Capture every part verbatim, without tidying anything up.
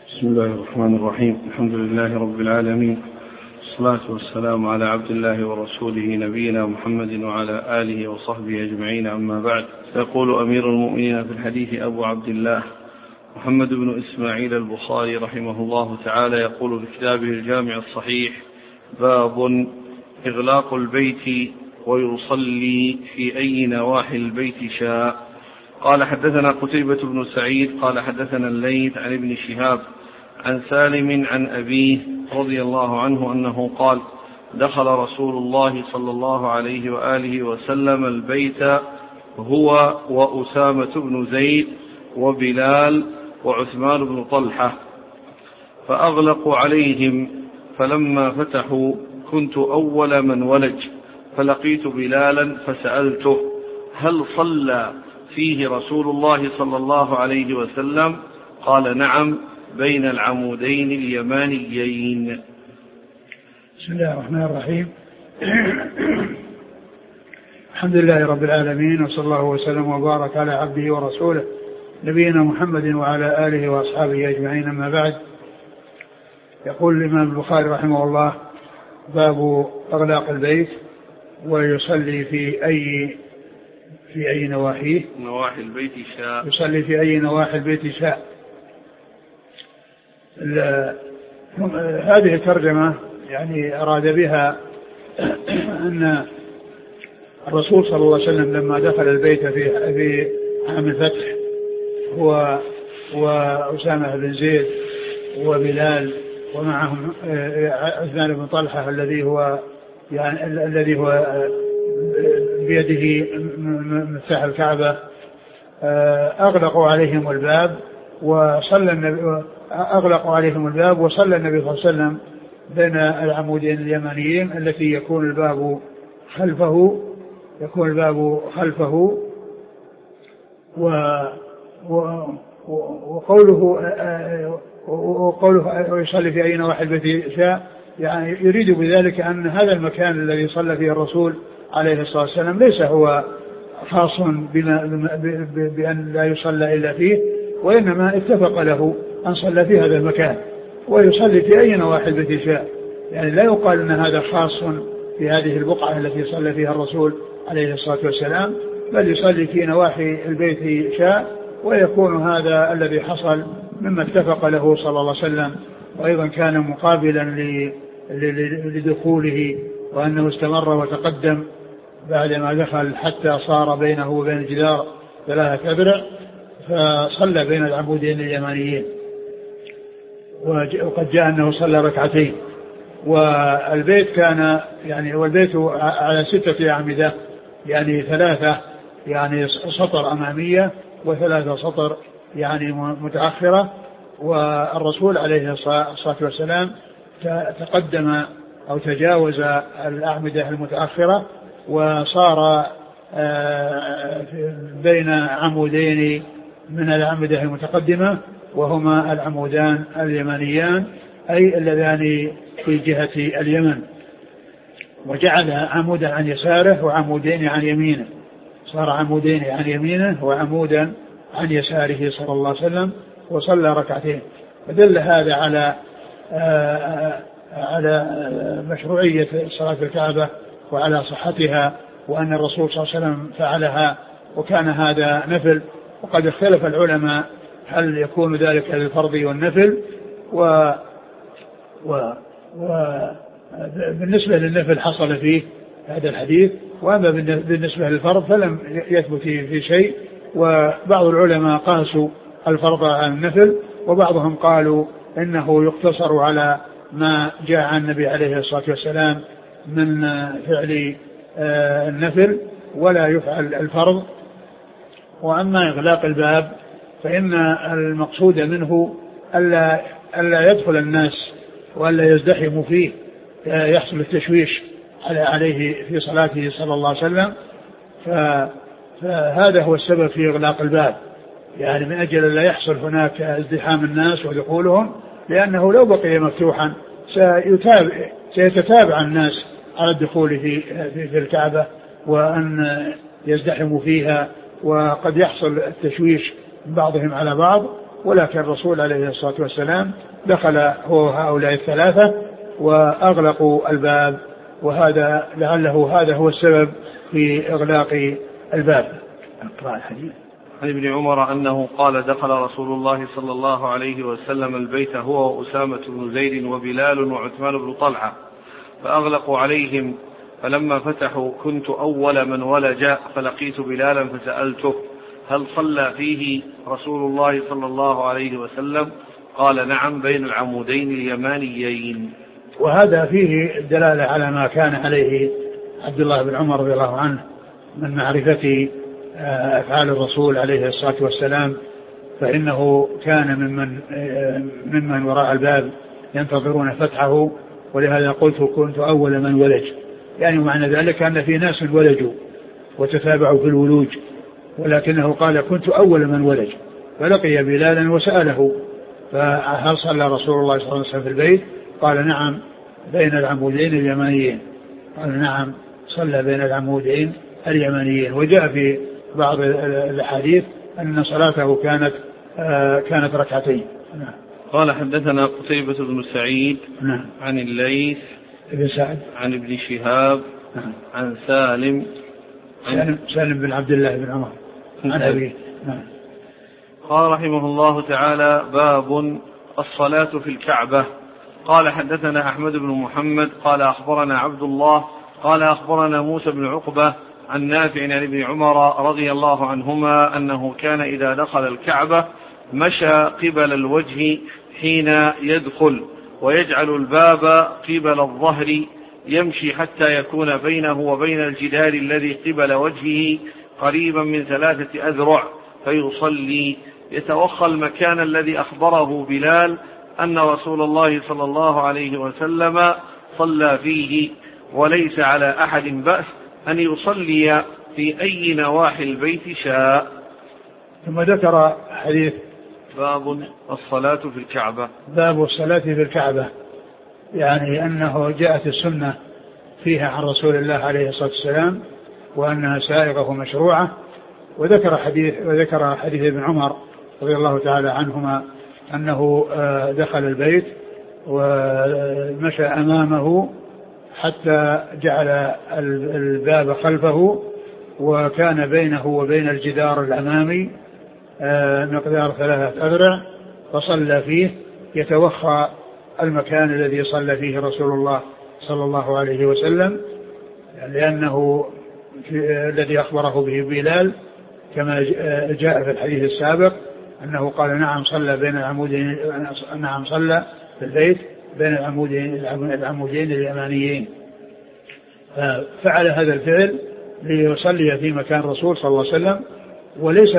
بسم الله الرحمن الرحيم. الحمد لله رب العالمين، والصلاة والسلام على عبد الله ورسوله نبينا محمد وعلى آله وصحبه أجمعين، أما بعد. يقول أمير المؤمنين في الحديث أبو عبد الله محمد بن إسماعيل البخاري رحمه الله تعالى، يقول في كتابه الجامع الصحيح: باب إغلاق البيت ويصلي في أي نواحي البيت شاء. قال حدثنا قتيبة بن سعيد قال حدثنا الليث عن ابن شهاب عن سالم عن أبيه رضي الله عنه أنه قال: دخل رسول الله صلى الله عليه وآله وسلم البيت هو وأسامة بن زيد وبلال وعثمان بن طلحة، فأغلقوا عليهم، فلما فتحوا كنت أول من ولج، فلقيت بلالا فسألته: هل صلى فيه رسول الله صلى الله عليه وسلم؟ قال: نعم، بين العمودين اليمانيين. بسم الله الرحمن الرحيم. الحمد لله رب العالمين، وصلى الله وسلم وبارك على عبده ورسوله نبينا محمد وعلى آله وأصحابه أجمعين، أما بعد. يقول الإمام البخاري رحمه الله: باب إغلاق البيت ويصلي في أي في أي نواحيه نواحي البيت شاء. يصلي في أي نواحي البيت شاء. هذه الترجمة يعني أراد بها أن الرسول صلى الله عليه وسلم لما دخل البيت في في عام الفتح هو وأسامة بن زيد وبلال ومعهم عثمان بن طلحة الذي هو يعني الذي هو بيده مفتاح الكعبة، أغلقوا عليهم الباب وصلى النبي أغلقوا عليهم الباب وصلى النبي صلى الله عليه وسلم بين العمودين اليمانيين التي يكون الباب خلفه يكون الباب خلفه و وقوله وقوله يصلي في أي نواحي البيت شاء، يعني يريد بذلك أن هذا المكان الذي صلى فيه الرسول عليه الصلاة والسلام ليس هو خاص بأن لا يصلى إلا فيه، وإنما اتفق له أن صلى في هذا المكان ويصلي في أي نواحي البيت شاء. يعني لا يقال أن هذا خاص في هذه البقعة التي صلى فيها الرسول عليه الصلاة والسلام، بل يصلي في نواحي البيت شاء، ويكون هذا الذي حصل مما اتفق له صلى الله عليه وسلم، وأيضا كان مقابلا لدخوله، وأنه استمر وتقدم بعدما دخل حتى صار بينه وبين الجدار ثلاثة أذرع، فصلى بين العمودين اليمانيين. وقد جاء أنه صلى ركعتين، والبيت كان يعني والبيت على ستة أعمدة، يعني ثلاثة يعني سطر أمامية وثلاثة سطر يعني متأخرة، والرسول عليه الصلاة والسلام تقدم أو تجاوز الأعمدة المتأخرة وصار بين عمودين من الأعمدة المتقدمة، وهما العمودان اليمانيان أي اللذان في جهة اليمن، وجعل عمودا عن يساره وعمودين عن يمينه، صار عمودين عن يمينه وعمودا عن يساره صلى الله عليه وسلم، وصلى ركعتين. فدل هذا على على مشروعية صلاة الكعبة وعلى صحتها، وأن الرسول صلى الله عليه وسلم فعلها، وكان هذا نفل. وقد اختلف العلماء هل يكون ذلك للفرض والنفل، و وبالنسبة للنفل حصل فيه هذا الحديث، وأما بالنسبة للفرض فلم يثبت في شيء. وبعض العلماء قاسوا الفرض على النفل، وبعضهم قالوا إنه يقتصر على ما جاء عن النبي عليه الصلاة والسلام من فعل النفل ولا يفعل الفرض. وأما إغلاق الباب فإن المقصود منه ألا, ألا يدخل الناس وألا يزدحموا فيه، يحصل التشويش عليه في صلاته صلى الله عليه وسلم. فهذا هو السبب في إغلاق الباب، يعني من أجل لا يحصل هناك ازدحام الناس ودخولهم، لأنه لو بقي مفتوحا سيتتابع الناس على الدخول في, في الكعبة وأن يزدحموا فيها، وقد يحصل التشويش بعضهم على بعض. ولكن الرسول عليه الصلاة والسلام دخل هو هؤلاء الثلاثة وأغلقوا الباب، وهذا لعله هذا هو السبب في إغلاق الباب. اقرأ الحديث. عن ابن عمر أنه قال دخل رسول الله صلى الله عليه وسلم البيت هو وأسامة بن زيد وبلال وعثمان بن طلحة فأغلقوا عليهم، فلما فتحوا كنت أول من ولج فلقيت بلالا فسألته هل صلى فيه رسول الله صلى الله عليه وسلم؟ قال نعم بين العمودين اليمانيين. وهذا فيه الدلالة على ما كان عليه عبد الله بن عمر رضي الله عنه من معرفة أفعال الرسول عليه الصلاة والسلام، فإنه كان ممن, ممن وراء الباب ينتظرون فتحه، ولهذا قلت كنت أول من ولج، يعني معنى ذلك أن في ناس ولجوا وتتابعوا في الولوج، ولكنه قال كنت أول من ولج، فلقي بلالا وسأله فهل صلى رسول الله صلى الله عليه وسلم في البيت؟ قال نعم بين العمودين اليمانيين. قال نعم صلى بين العمودين اليمانيين. وجاء في بعض الحديث أن صلاته كانت آه كانت ركعتين. نعم. قال حدثنا قتيبة بن سعيد نعم. عن الليث بن سعد عن ابن شهاب نعم. عن سالم سالم, سالم بن عبد الله بن عمر عن أبيه. نعم. قال رحمه الله تعالى باب الصلاة في الكعبة. قال حدثنا أحمد بن محمد قال أخبرنا عبد الله قال أخبرنا موسى بن عقبة عن نافع عن ابن عمر رضي الله عنهما أنه كان إذا دخل الكعبة مشى قبل الوجه حين يدخل ويجعل الباب قبل الظهر يمشي حتى يكون بينه وبين الجدار الذي قبل وجهه قريبا من ثلاثة أذرع فيصلي، يتوخى المكان الذي أخبره بلال أن رسول الله صلى الله عليه وسلم صلى فيه، وليس على أحد بأس أن يصلي في أي نواحي البيت شاء. ثم ذكر حديث باب الصلاة في الكعبة. باب الصلاة في الكعبة، يعني أنه جاءت السنة فيها عن رسول الله عليه الصلاة والسلام وأنها سائغة مشروعة. وذكر حديث وذكر حديث ابن عمر رضي الله تعالى عنهما أنه دخل البيت ومشى أمامه حتى جعل الباب خلفه، وكان بينه وبين الجدار الأمامي مقدار ثلاثة أذرع، فصلى فيه يتوخى المكان الذي صلى فيه رسول الله صلى الله عليه وسلم، لأنه الذي أخبره به بلال كما جاء في الحديث السابق أنه قال نعم صلى بين العمودين نعم صلى في البيت بين العمودين العمودين اليمانيين، ففعل هذا الفعل ليصلي في مكان الرسول صلى الله عليه وسلم، وليس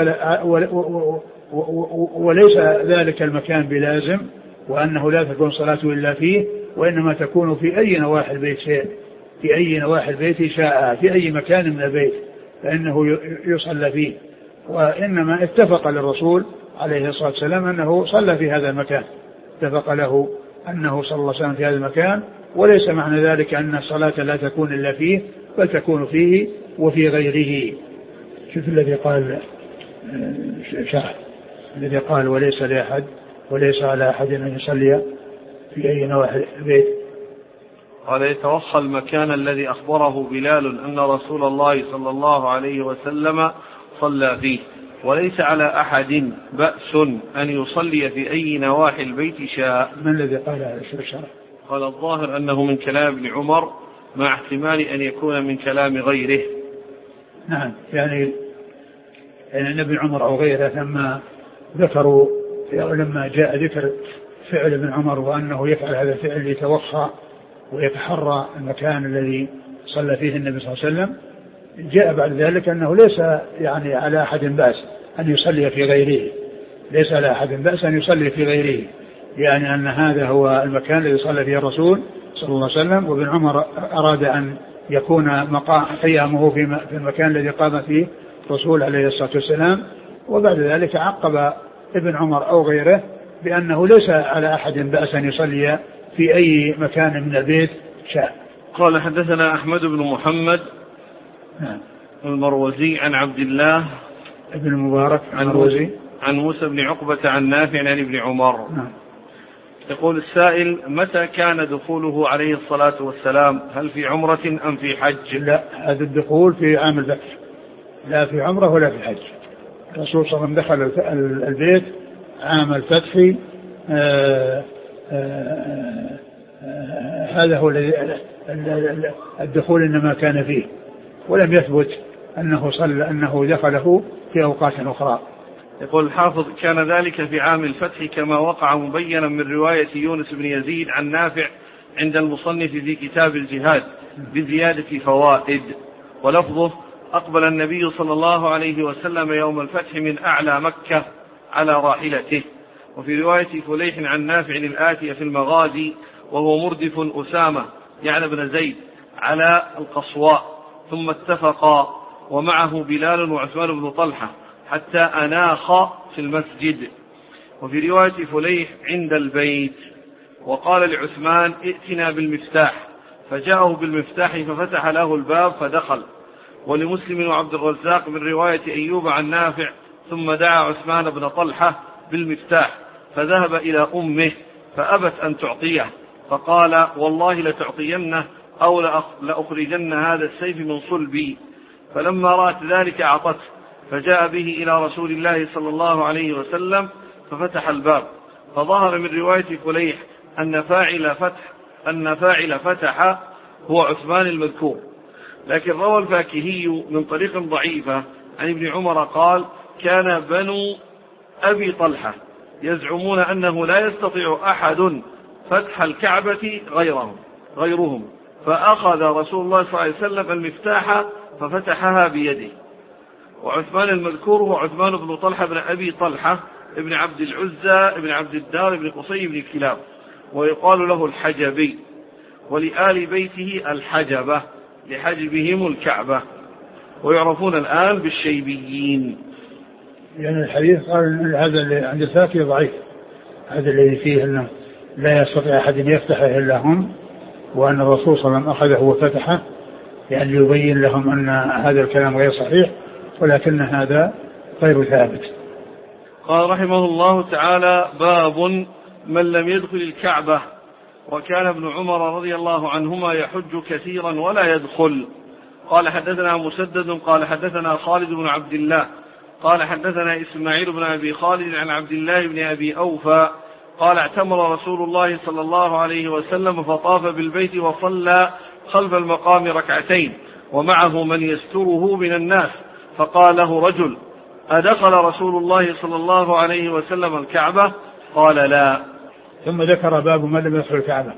وليس ذلك المكان بلازم، وأنه لا تكون صلاته إلا فيه، وإنما تكون في أي نواحي البيت شيء في أي نواحي البيت شاء في أي مكان من البيت فإنه يصلى فيه. وإنما اتفق للرسول عليه الصلاة والسلام أنه صلى في هذا المكان، اتفق له أنه صلى الله عليه وسلم في هذا المكان، وليس معنى ذلك أن الصلاة لا تكون إلا فيه، بل تكون فيه وفي غيره. شوف الذي قال شاهد الذي قال وليس لأحد وليس على أحد أن يصلي في أي نواحي البيت. قال يتوخى المكان الذي أخبره بلال أن رسول الله صلى الله عليه وسلم صلى فيه، وليس على أحد بأس أن يصلي في أي نواحي البيت شاء. من الذي قال هذا الشرح؟ قال الظاهر أنه من كلام ابن عمر مع احتمال أن يكون من كلام غيره. نعم، يعني يعني ابن عمر أو غيره لما ذكروا لما جاء ذكر فعل ابن عمر وأنه يفعل هذا الفعل ليتوخى ويتحرى المكان الذي صلى فيه النبي صلى الله عليه وسلم، جاء بعد ذلك أنه ليس يعني على أحد بأس أن يصلي في غيره، ليس على أحد بأس أن يصلي في غيره، يعني أن هذا هو المكان الذي صلى فيه الرسول صلى الله عليه وسلم. وابن عمر أراد أن يكون مقام قيامه في المكان الذي قام فيه الرسول عليه الصلاة والسلام، وبعد ذلك عقب ابن عمر أو غيره بأنه ليس على أحد بأس أن يصلي في أي مكان من البيت شاء. قال حدثنا أحمد بن محمد نعم. المروزي عن عبد الله ابن المبارك المروزي عن موسى بن عقبة عن نافع عن ابن عمر. نعم. يقول السائل: متى كان دخوله عليه الصلاة والسلام؟ هل في عمرة أم في حج؟ لا، هذا الدخول في عام الفتح، لا في عمرة ولا في حج. الرسول صلى الله عليه وسلم دخل البيت عام الفتح. آآ آآ هذا هو الدخول إنما كان فيه، ولم يثبت أنه صلى أنه دخله في أوقات أخرى. يقول الحافظ: كان ذلك في عام الفتح كما وقع مبينا من رواية يونس بن يزيد عن نافع عند المصنف في كتاب الجهاد بزيادة فوائد. ولفظه: أقبل النبي صلى الله عليه وسلم يوم الفتح من أعلى مكة على راحلته. وفي رواية فليح عن نافع الآتية في المغازي وهو مردف أسامة يعني بن زيد على القصواء، ثم اتفقا ومعه بلال وعثمان بن طلحة حتى أناخ في المسجد. وفي رواية فليح عند البيت، وقال لعثمان: ائتنا بالمفتاح، فجاءه بالمفتاح ففتح له الباب فدخل. ولمسلم وعبد الرزاق من رواية أيوب عن نافع: ثم دعا عثمان بن طلحة بالمفتاح فذهب إلى أمه فأبت أن تعطيه، فقال: والله لتعطينه أو لأخرجن هذا السيف من صلبي. فلما رأت ذلك أعطته، فجاء به إلى رسول الله صلى الله عليه وسلم ففتح الباب. فظهر من رواية فليح أن فاعل فتح أن فاعل فتح هو عثمان المذكور. لكن روى الفاكهي من طريق ضعيفة عن ابن عمر قال: كان بنو أبي طلحة يزعمون أنه لا يستطيع أحد فتح الكعبة غيرهم غيرهم فأخذ رسول الله صلى الله عليه وسلم المفتاح ففتحها بيده. وعثمان المذكور هو عثمان بن طلحة بن أبي طلحة ابن عبد العزى ابن عبد الدار ابن قصي بن كلاب، ويقال له الحجبي، ولآل بيته الحجبة لحجبهم الكعبة، ويعرفون الآن بالشيبيين. يعني الحديث قال هذا اللي عند الفاكهي ضعيف، هذا الذي فيه أنه لا يستطيع أحد يفتحه إلا هم، وأن الرسول صلى الله عليه وسلم أخذه وفتحه، يعني يبين لهم أن هذا الكلام غير صحيح، ولكن هذا غير ثابت. قال رحمه الله تعالى: باب من لم يدخل الكعبة. وكان ابن عمر رضي الله عنهما يحج كثيرا ولا يدخل. قال حدثنا مسدد قال حدثنا خالد بن عبد الله قال حدثنا إسماعيل بن أبي خالد عن عبد الله بن أبي أوفى قال: اعتمر رسول الله صلى الله عليه وسلم فطاف بالبيت وصلى خلف المقام ركعتين ومعه من يستره من الناس، فقال له رجل: أدخل رسول الله صلى الله عليه وسلم الكعبة؟ قال: لا. ثم ذكر باب من لم يدخل الكعبة،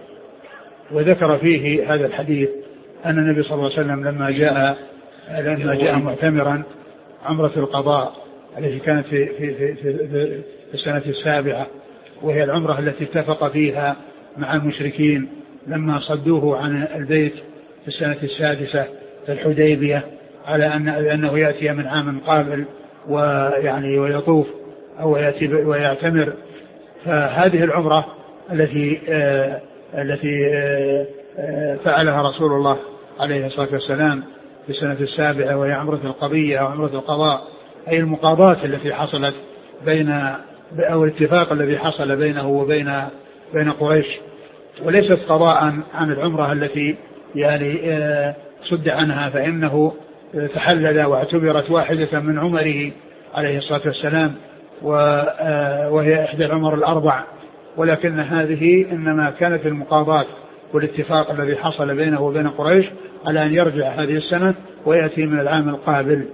وذكر فيه هذا الحديث أن النبي صلى الله عليه وسلم لما جاء لما جاء معتمرا عمرة القضاء التي كانت في, في, في, في, في السنة السابعة، وهي العمرة التي اتفق فيها مع المشركين لما صدوه عن البيت في السنة السادسة في الحديبية على أن أنه يأتي من عام قابل ويعني ويطوف أو يأتي ويعتمر. فهذه العمرة التي آه التي آه آه فعلها رسول الله عليه الصلاة والسلام في السنة السابعة، وهي عمرة القضية أو عمرة القضاء، أي المقاضاة التي حصلت بين أو الاتفاق الذي حصل بينه وبين بين قريش، وليست قضاء عن العمرة التي يعني صد عنها، فإنه تحلل واعتبرت واحدة من عمره عليه الصلاة والسلام، وهي إحدى العمر الأربع، ولكن هذه إنما كانت المقاضاة والاتفاق الذي حصل بينه وبين قريش على أن يرجع هذه السنة ويأتي من العام القابل.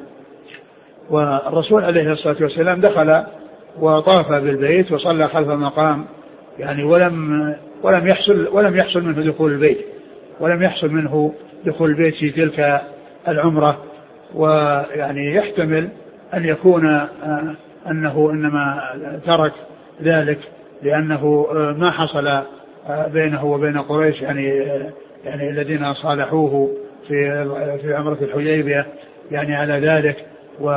والرسول عليه الصلاة والسلام دخل وطاف بالبيت وصلى خلف المقام، يعني ولم ولم يحصل ولم يحصل منه دخول البيت ولم يحصل منه دخول البيت في تلك العمرة. ويعني يحتمل أن يكون أنه إنما ترك ذلك لأنه ما حصل بينه وبين قريش يعني يعني الذين صالحوه في في عمرة الحديبية يعني على ذلك، و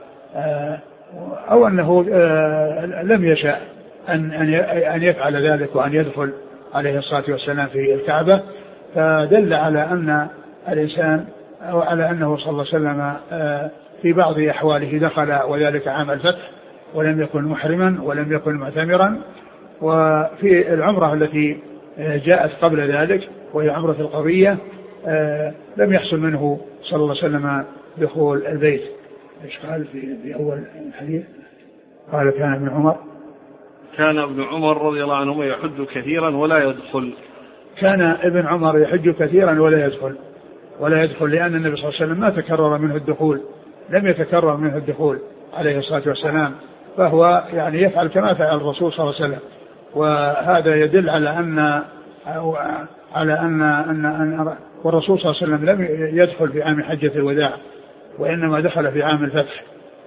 أو أنه لم يشاء أن أن يفعل ذلك وأن يدخل عليه الصلاة والسلام في الكعبة. فدل على أن الإنسان أو على أنه صلى الله عليه وسلم في بعض أحواله دخل، وذلك عام الفتح، ولم يكن محرما ولم يكن معتمرا. وفي العمرة التي جاءت قبل ذلك وهي عمرة القضية لم يحصل منه صلى الله عليه وسلم دخول البيت. ايش قال في, في أول الحديث؟ قال كان ابن عمر كان ابن عمر رضي الله عنهما يحج كثيرا ولا يدخل. كان ابن عمر يحج كثيرا ولا يدخل ولا يدخل لأن النبي صلى الله عليه وسلم ما تكرر منه الدخول، لم يتكرر منه الدخول عليه الصلاة والسلام، فهو يعني يفعل كما فعل الرسول صلى الله عليه وسلم. وهذا يدل على أن أو على أن أن, أن والرسول صلى الله عليه وسلم لم يدخل في عام حجة الوداع وإنما دخل في عام الفتح.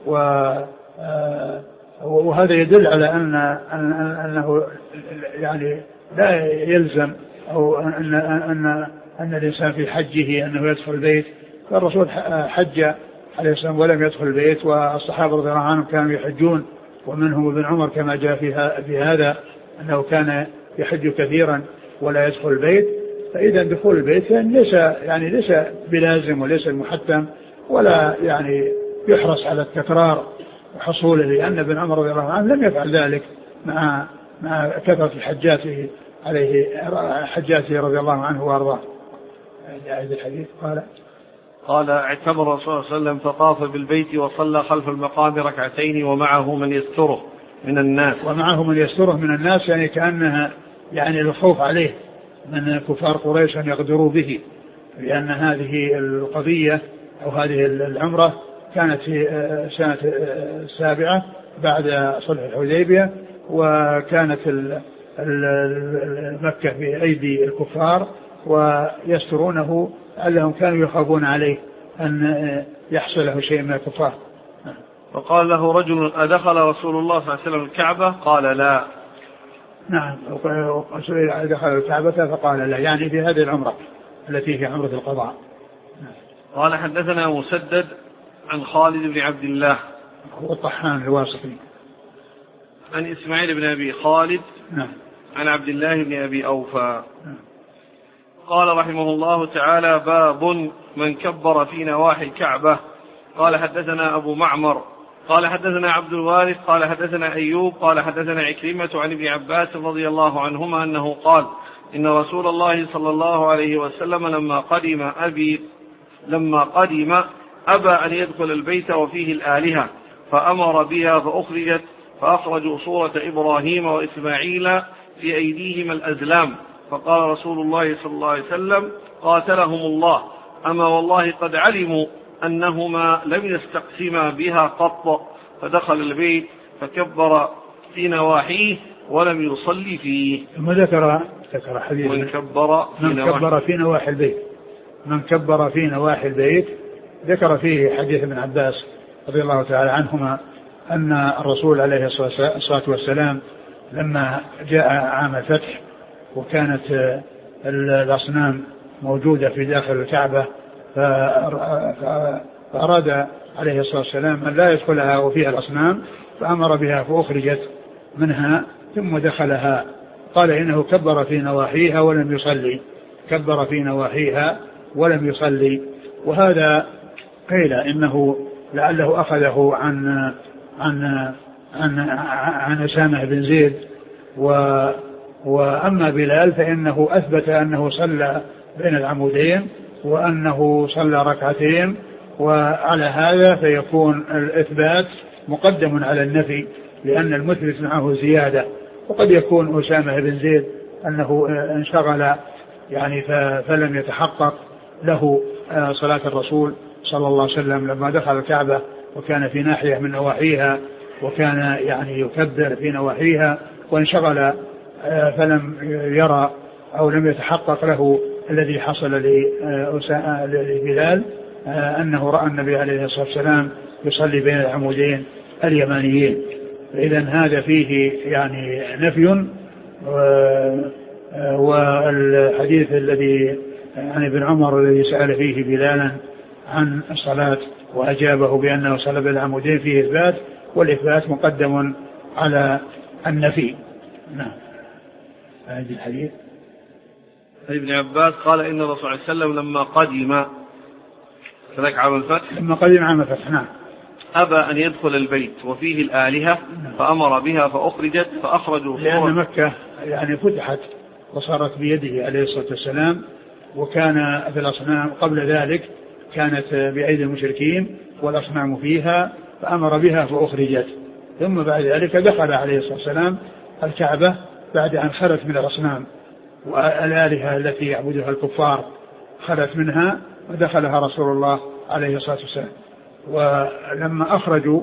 وهذا يدل على أن أنه يعني لا يلزم أو أن أن أن الإنسان في حجه أنه يدخل البيت. فالرسول حج عليه السلام ولم يدخل البيت، والصحابة رضي الله عنهم كانوا يحجون، ومنهم ابن عمر كما جاء في هذا أنه كان يحج كثيرا ولا يدخل البيت. فإذا دخول البيت يعني ليس يعني ليس بلازم وليس المحتم، ولا يعني يحرص على التكرار وحصوله، لأن ابن عمر رضي الله عنه لم يفعل ذلك مع مع كثرة حجاته عليه حجاته رضي الله عنه وارضاه. هذا الحديث قال قال اعتمر الرسول صلى الله عليه وسلم فطاف بالبيت وصلى خلف المقام ركعتين ومعه من يستره من الناس. ومعه من يستره من الناس يعني كأنها يعني الخوف عليه من كفار قريش أن يغدروا به، لأن هذه القضية أو هذه العمرة كانت في سنة السابعة بعد صلح الحديبية، وكانت مكة في أيدي الكفار ويسترونه لعلهم كانوا يخافون عليه أن يحصل له شيء من الكفار. فقال له رجل أدخل رسول الله صلى الله عليه وسلم الكعبة؟ قال لا. نعم، دخل الكعبة فقال لا، يعني في هذه العمرة التي هي عمرة القضاء. قال حدثنا مسدد عن خالد بن عبد الله هو الطحان الواسطي عن إسماعيل بن أبي خالد نعم. عن عبد الله بن أبي أوفى نعم. قال رحمه الله تعالى باب من كبر في نواحي الكعبة. قال حدثنا أبو معمر قال حدثنا عبد الوارث قال حدثنا أيوب قال حدثنا عكرمة عن ابن عباس رضي الله عنهما أنه قال إن رسول الله صلى الله عليه وسلم لما قدم أبي لما قدم أبى أن يدخل البيت وفيه الآلهة فأمر بها فأخرجت فأخرجوا صورة إبراهيم وإسماعيل في أيديهما الأزلام، فقال رسول الله صلى الله عليه وسلم قاتلهم الله أما والله قد علموا أنهما لم يستقسما بها قط، فدخل البيت فكبر في نواحيه ولم يصلي فيه. ثم ذكر ذكر حديث من كبر في, من كبر في نواحي البيت من كبر في نواحي البيت ذكر فيه حديث ابن عباس رضي الله تعالى عنهما أن الرسول عليه الصلاة والسلام لما جاء عام الفتح وكانت الأصنام موجودة في داخل الكعبة فأراد عليه الصلاة والسلام أن لا يدخلها وفيها الأصنام، فأمر بها فأخرجت منها ثم دخلها. قال إنه كبر في نواحيها ولم يصلي كبر في نواحيها ولم يصلي. وهذا قيل إنه لعله أخذه عن عن عن عن أسامة بن زيد. و وأما بلال فإنه أثبت أنه صلى بين العمودين وأنه صلى ركعتين، وعلى هذا فيكون الإثبات مقدم على النفي لأن المثبت معه زيادة. وقد يكون أسامة بن زيد أنه انشغل يعني فلم يتحقق له صلاة الرسول صلى الله عليه وسلم لما دخل الكعبة وكان في ناحية من نواحيها وكان يعني يكبر في نواحيها وانشغل فلم يرى أو لم يتحقق له الذي حصل لبلال أنه رأى النبي عليه الصلاة والسلام يصلي بين العمودين اليمانيين. إذن هذا فيه يعني نفي. والحديث الذي عن ابن عمر الذي سأل فيه بلالا عن الصلاة وأجابه بأنه صلى بين العمودين فيه إثبات، والإثبات مقدم على النفي. نعم. هذا الحديث ابن عباس قال إن الرسول صلى الله عليه وسلم لما قدم فذلك عام الفتح لما قدم عام الفتح نعم أبى أن يدخل البيت وفيه الآلهة فأمر بها فأخرجت فأخرجوا لأن مكة يعني فتحت وصارت بيده عليه الصلاة والسلام، وكان في الأصنام قبل ذلك كانت بأيدي المشركين والأصنام فيها فأمر بها فأخرجت، ثم بعد ذلك دخل عليه الصلاة والسلام الكعبة بعد أن خلت من الأصنام والآلهة التي يعبدها الكفار خلت منها ودخلها رسول الله عليه الصلاة والسلام. ولما أخرجوا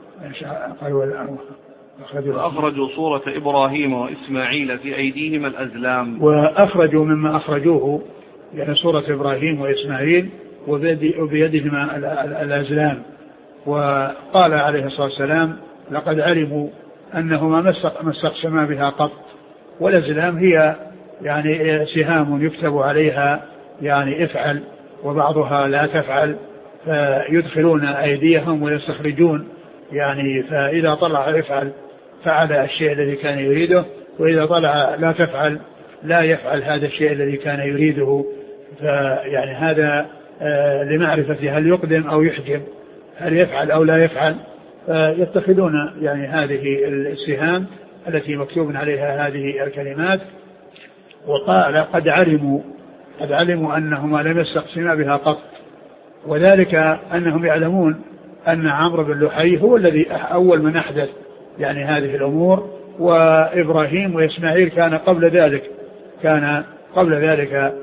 أخرجوا صورة إبراهيم وإسماعيل في أيديهما الأزلام، وأخرجوا مما أخرجوه يعني صورة إبراهيم وإسماعيل وبيدهما الأزلام. وقال عليه الصلاة والسلام لقد علموا أنهما ما استقسما بها قط، والأزلام هي يعني سهام يكتب عليها يعني افعل وبعضها لا تفعل، فيدخلون أيديهم ويستخرجون يعني، فإذا طلع افعل فعل الشيء الذي كان يريده، وإذا طلع لا تفعل لا يفعل هذا الشيء الذي كان يريده. فيعني هذا آه لمعرفة هل يقدم أو يحجم، هل يفعل أو لا يفعل، فيتخذون يعني هذه السهام التي مكتوب عليها هذه الكلمات. وقال قد علموا قد علموا أنهما لم يستقسما بها قط، وذلك أنهم يعلمون أن عمرو بن لحي هو الذي أول من أحدث يعني هذه الأمور، وإبراهيم وإسماعيل كان قبل ذلك كان قبل ذلك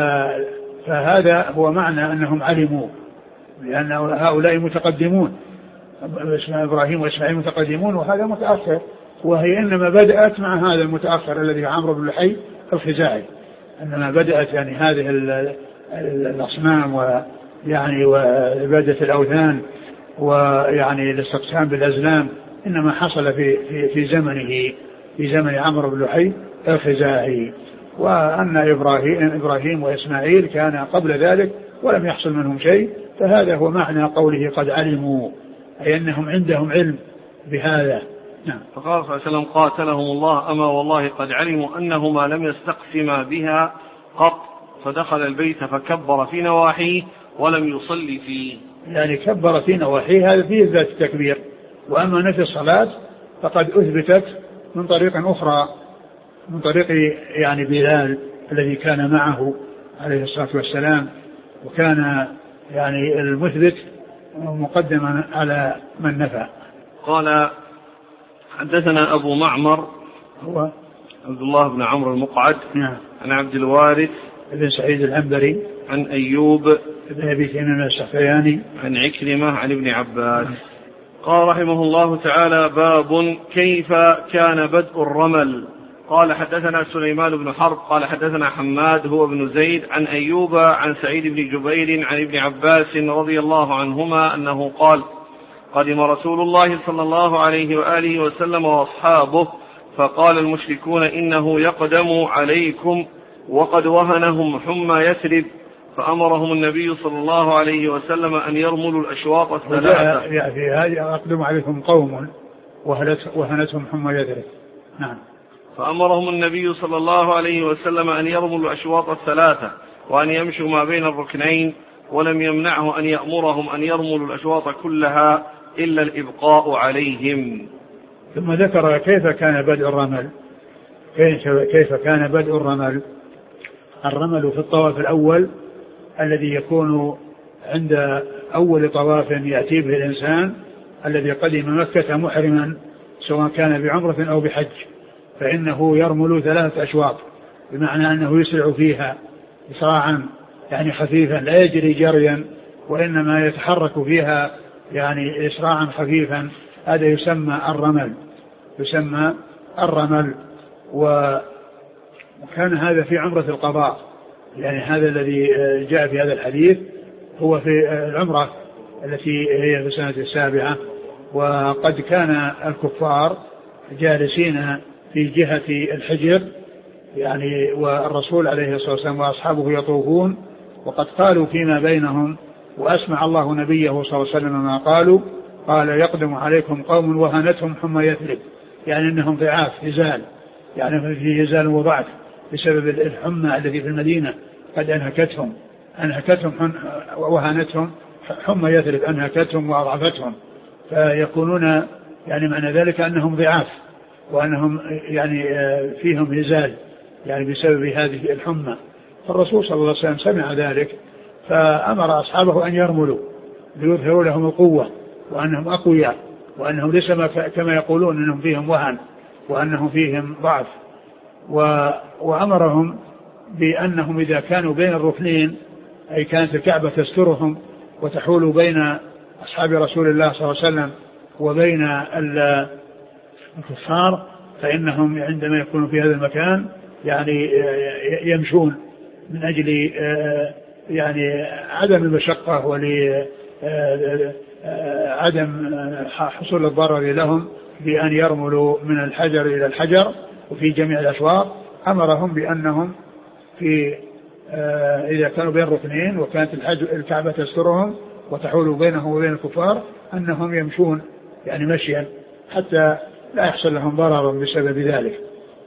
فهذا هو معنى أنهم علموا، لأن هؤلاء متقدمون، إبراهيم وإسماعيل متقدمون وهذا متأخر، وهي إنما بدأت مع هذا المتأخر الذي عمرو بن لحي الخزاعي، إنما بدأت يعني هذه الأصنام ويعني وعبادة الأوثان ويعني الاستقسام بالأزلام إنما حصل في في في زمنه في زمن عمرو بن لحي الخزاعي، وأن إبراهيم إبراهيم وإسماعيل كان قبل ذلك ولم يحصل منهم شيء. فهذا هو معنى قوله قد علموا، أي أنهم عندهم علم بهذا. نعم. فقال صلى الله عليه وسلم قاتلهم الله أما والله قد علموا أنهما لم يستقسما بها قط، فدخل البيت فكبر في نواحيه ولم يصلي فيه. يعني كبر في نواحيه هذا فيه ذات التكبير، وأما نفي الصلاة فقد أثبتت من طريق أخرى، من طريق يعني بلال الذي كان معه عليه الصلاة والسلام، وكان يعني المثبت مقدما على من نفى. قال حدثنا أبو معمر هو عبد الله بن عمرو المقعد نعم. عن عبد الوارث بن سعيد العنبري عن أيوب بن أبي تميم السختياني عن عكرمة عن ابن عباس قال رحمه الله تعالى باب كيف كان بدء الرمل. قال حدثنا سليمان بن حرب قال حدثنا حماد هو بن زيد عن أيوب عن سعيد بن جبير عن ابن عباس رضي الله عنهما أنه قال قدم رسول الله صلى الله عليه وآله وسلم وأصحابه فقال المشركون إنه يقدم عليكم وقد وهنهم حمى يثرب، فأمرهم النبي صلى الله عليه وسلم أن يرملوا الأشواط الثلاثة. يعني في هذه أقدم عليكم قوم وهنتهم حمى يثرب. نعم. فأمرهم النبي صلى الله عليه وسلم أن يرملوا الأشواط الثلاثة وأن يمشوا ما بين الركنين، ولم يمنعه أن يأمرهم أن يرملوا الأشواط كلها إلا الإبقاء عليهم. ثم ذكر كيف كان بدء الرمل. كيف كان بدء الرمل. الرمل في الطواف الأول الذي يكون عند أول طواف يأتي به الإنسان الذي قدم مكة محرما سواء كان بعمرة أو بحج، فإنه يرمل ثلاثة أشواط، بمعنى أنه يسرع فيها إسراعا يعني خفيفا لا يجري جريا، وإنما يتحرك فيها يعني إسراعا خفيفا. هذا يسمى الرمل يسمى الرمل وكان هذا في عمرة القضاء، يعني هذا الذي جاء في هذا الحديث هو في العمرة التي هي في السنة السابعة. وقد كان الكفار جالسين في جهة الحجر يعني، والرسول عليه الصلاة والسلام وأصحابه يطوفون، وقد قالوا فيما بينهم وأسمع الله نبيه صلى الله عليه وسلم ما قالوا، قال يقدم عليكم قوم وهنتهم حمى يثرب، يعني أنهم ضعاف هزال، يعني في هزال وضعف بسبب الحمى التي في المدينة قد أنهكتهم أنهكتهم وهنتهم حمى يثرب أنهكتهم وأضعفتهم، فيكونون يعني معنى ذلك أنهم ضعاف وأنهم يعني فيهم هزال يعني بسبب هذه الحمى. فالرسول صلى الله عليه وسلم سمع ذلك فأمر أصحابه أن يرملوا ليظهروا لهم القوة وأنهم أقوياء وأنهم ليس كما يقولون أنهم فيهم وهن وأنهم فيهم ضعف. وأمرهم بأنهم إذا كانوا بين الركنين أي كانت الكعبة تسترهم وتحول بين أصحاب رسول الله صلى الله عليه وسلم وبين الكفار فإنهم عندما يكونوا في هذا المكان يعني يمشون من أجل يعني عدم المشقة ولعدم حصول الضرر لهم بأن يرملوا من الحجر إلى الحجر. وفي جميع الأشواط أمرهم بأنهم في إذا كانوا بين ركنين وكانت الكعبة تسترهم وتحول بينهم وبين الكفار أنهم يمشون يعني مشيا حتى لا يحصل لهم ضرر بسبب ذلك.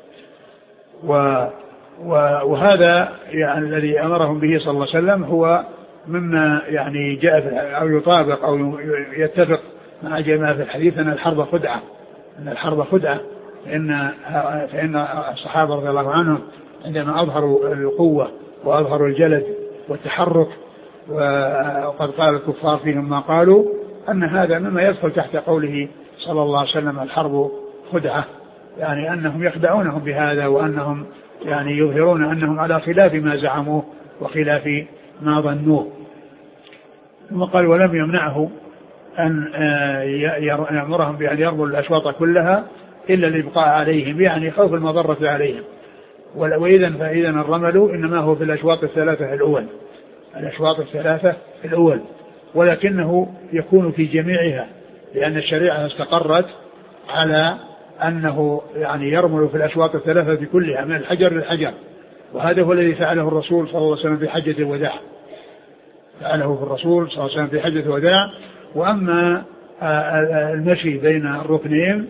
وهذا يعني الذي أمرهم به صلى الله عليه وسلم هو مما يعني جاء أو يطابق أو يتفق مع جماعة في الحديث أن الحرب خدعة أن الحرب خدعة فإن, فإن الصحابة رضي الله عنهم عندما أظهروا القوة وأظهروا الجلد والتحرك وقد قال الكفار فيهم ما قالوا أن هذا مما يدخل تحت قوله صلى الله عليه وسلم الحرب خدعة يعني أنهم يخدعونهم بهذا وأنهم يعني يظهرون أنهم على خلاف ما زعموه وخلاف ما ظنوه. ثم قال ولم يمنعه أن يأمرهم بأن يرموا الأشواط كلها إلا الإبقاء عليهم يعني خوف المضرة عليهم. وإذا فإذا الرمل إنما هو في الأشواط الثلاثة الأول الأشواط الثلاثة الأول ولكنه يكون في جميعها لأن الشريعة استقرت على أنه يعني يرمل في الأشواط الثلاثة كلها من الحجر للحجر. وهذا هو الذي فعله الرسول صلى الله عليه وسلم في حجة الوداع فعله في الرسول صلى الله عليه وسلم في حجة الوداع. وأما المشي بين الركنين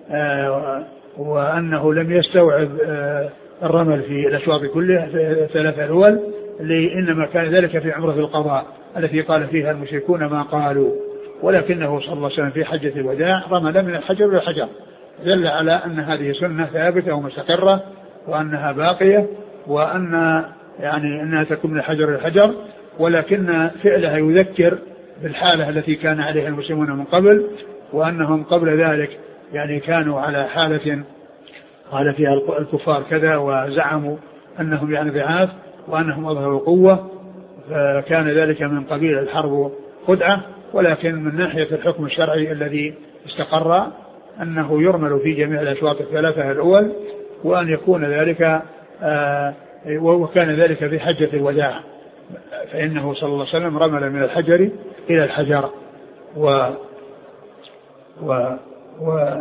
وأنه لم يستوعب الرمل في الأشواط كلها الثلاثة الأول إنما كان ذلك في عمرة القضاء التي قال فيها المشركون ما قالوا ولكنه صلى الله عليه وسلم في حجة الوداع رمل من الحجر للحجر دل على أن هذه سنة ثابتة ومستقرة وأنها باقية وأن يعني أنها تكون من الحجر للحجر ولكن فعلها يذكر بالحالة التي كان عليها المسلمون من قبل وأنهم قبل ذلك يعني كانوا على حالة قال فيها الكفار كذا وزعموا أنهم يعني ضعاف وأنهم أظهروا قوة فكان ذلك من قبيل الحرب خدعة. ولكن من ناحية الحكم الشرعي الذي استقر أنه يرمل في جميع الأشواط الثلاثة الأول وأن يكون ذلك آه وكان ذلك في حجة الوداع فإنه صلى الله عليه وسلم رمل من الحجر إلى الحجر و و و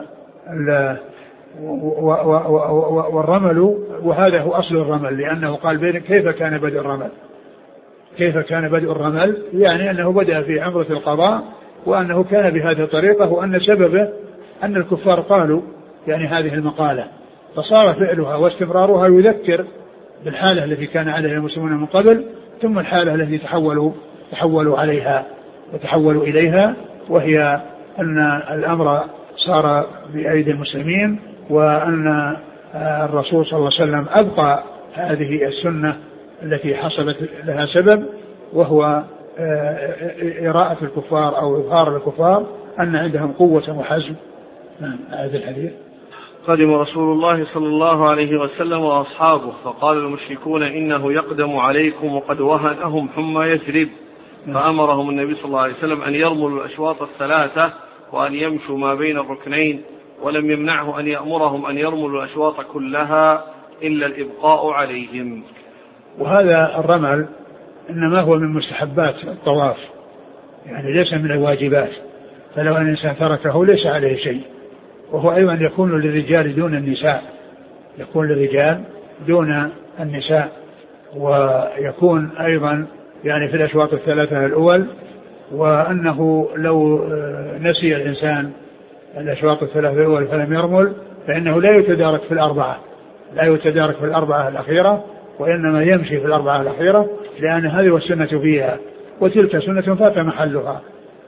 والرمل وهذا هو أصل الرمل لأنه قال بين كيف كان بدء الرمل كيف كان بدء الرمل يعني أنه بدأ في عمرة القضاء وأنه كان بهذه الطريقة وأن سببه أن الكفار قالوا يعني هذه المقالة فصار فعلها واستمرارها يذكر بالحالة التي كان عليها المسلمون من قبل ثم الحالة التي تحولوا تحولوا عليها وتحولوا إليها وهي أن الأمر صار بأيدي المسلمين وأن الرسول صلى الله عليه وسلم أبقى هذه السنة التي حصلت لها سبب وهو إراءة الكفار أو إظهار الكفار أن عندهم قوة وحزم. هذا الحديث قدم رسول الله صلى الله عليه وسلم وأصحابه فقال المشركون إنه يقدم عليكم وقد وهنهم حمى يثرب فأمرهم النبي صلى الله عليه وسلم أن يرملوا الأشواط الثلاثة وأن يمشوا ما بين الركنين ولم يمنعه أن يأمرهم أن يرملوا الأشواط كلها إلا الإبقاء عليهم. وهذا الرمل إنما هو من مستحبات الطواف يعني ليس من الواجبات فلو أن الإنسان تركه ليس عليه شيء. وهو أيضا يكون للرجال دون النساء يكون للرجال دون النساء ويكون أيضا يعني في الأشواط الثلاثة الأول وأنه لو نسي الإنسان الأشواط الثلاثة الأول فلم يرمل فإنه لا يتدارك في الأربعة لا يتدارك في الأربعة الأخيرة وإنما يمشي في الأربعة الأخيرة لأن هذه والسنة فيها وتلك سنة فات محلها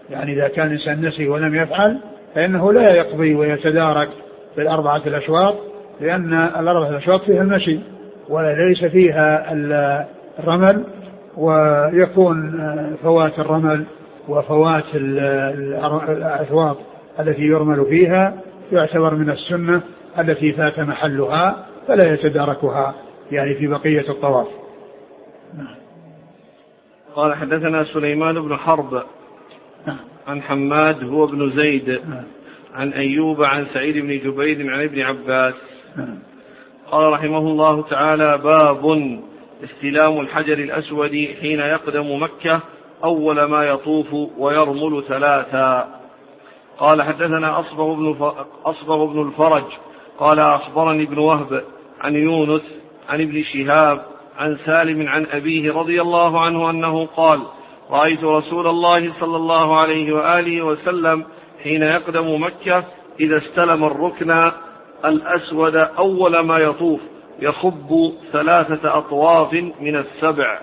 يعني إذا كان الإنسان نسي ولم يفعل فإنه لا يقضي ويتدارك بالأربعة الأشواط، لأن الأربعة الأشواط فيها المشي وليس فيها الرمل، ويكون فوات الرمل وفوات الأشواط التي يرمل فيها يعتبر من السنة التي فات محلها فلا يتداركها يعني في بقية الطواف. قال حدثنا سليمان بن حرب عن حماد هو بن زيد عن أيوب عن سعيد بن جبير عن ابن عباس قال رحمه الله تعالى: باب استلام الحجر الأسود حين يقدم مكة أول ما يطوف ويرمل ثلاثا. قال حدثنا أصبغ بن, أصبغ بن الفرج قال أخبرني ابن وهب عن يونس عن ابن شهاب عن سالم عن أبيه رضي الله عنه أنه قال: رأيت رسول الله صلى الله عليه وآله وسلم حين يقدم مكة إذا استلم الركن الأسود أول ما يطوف يخب ثلاثة أطواف من السبع.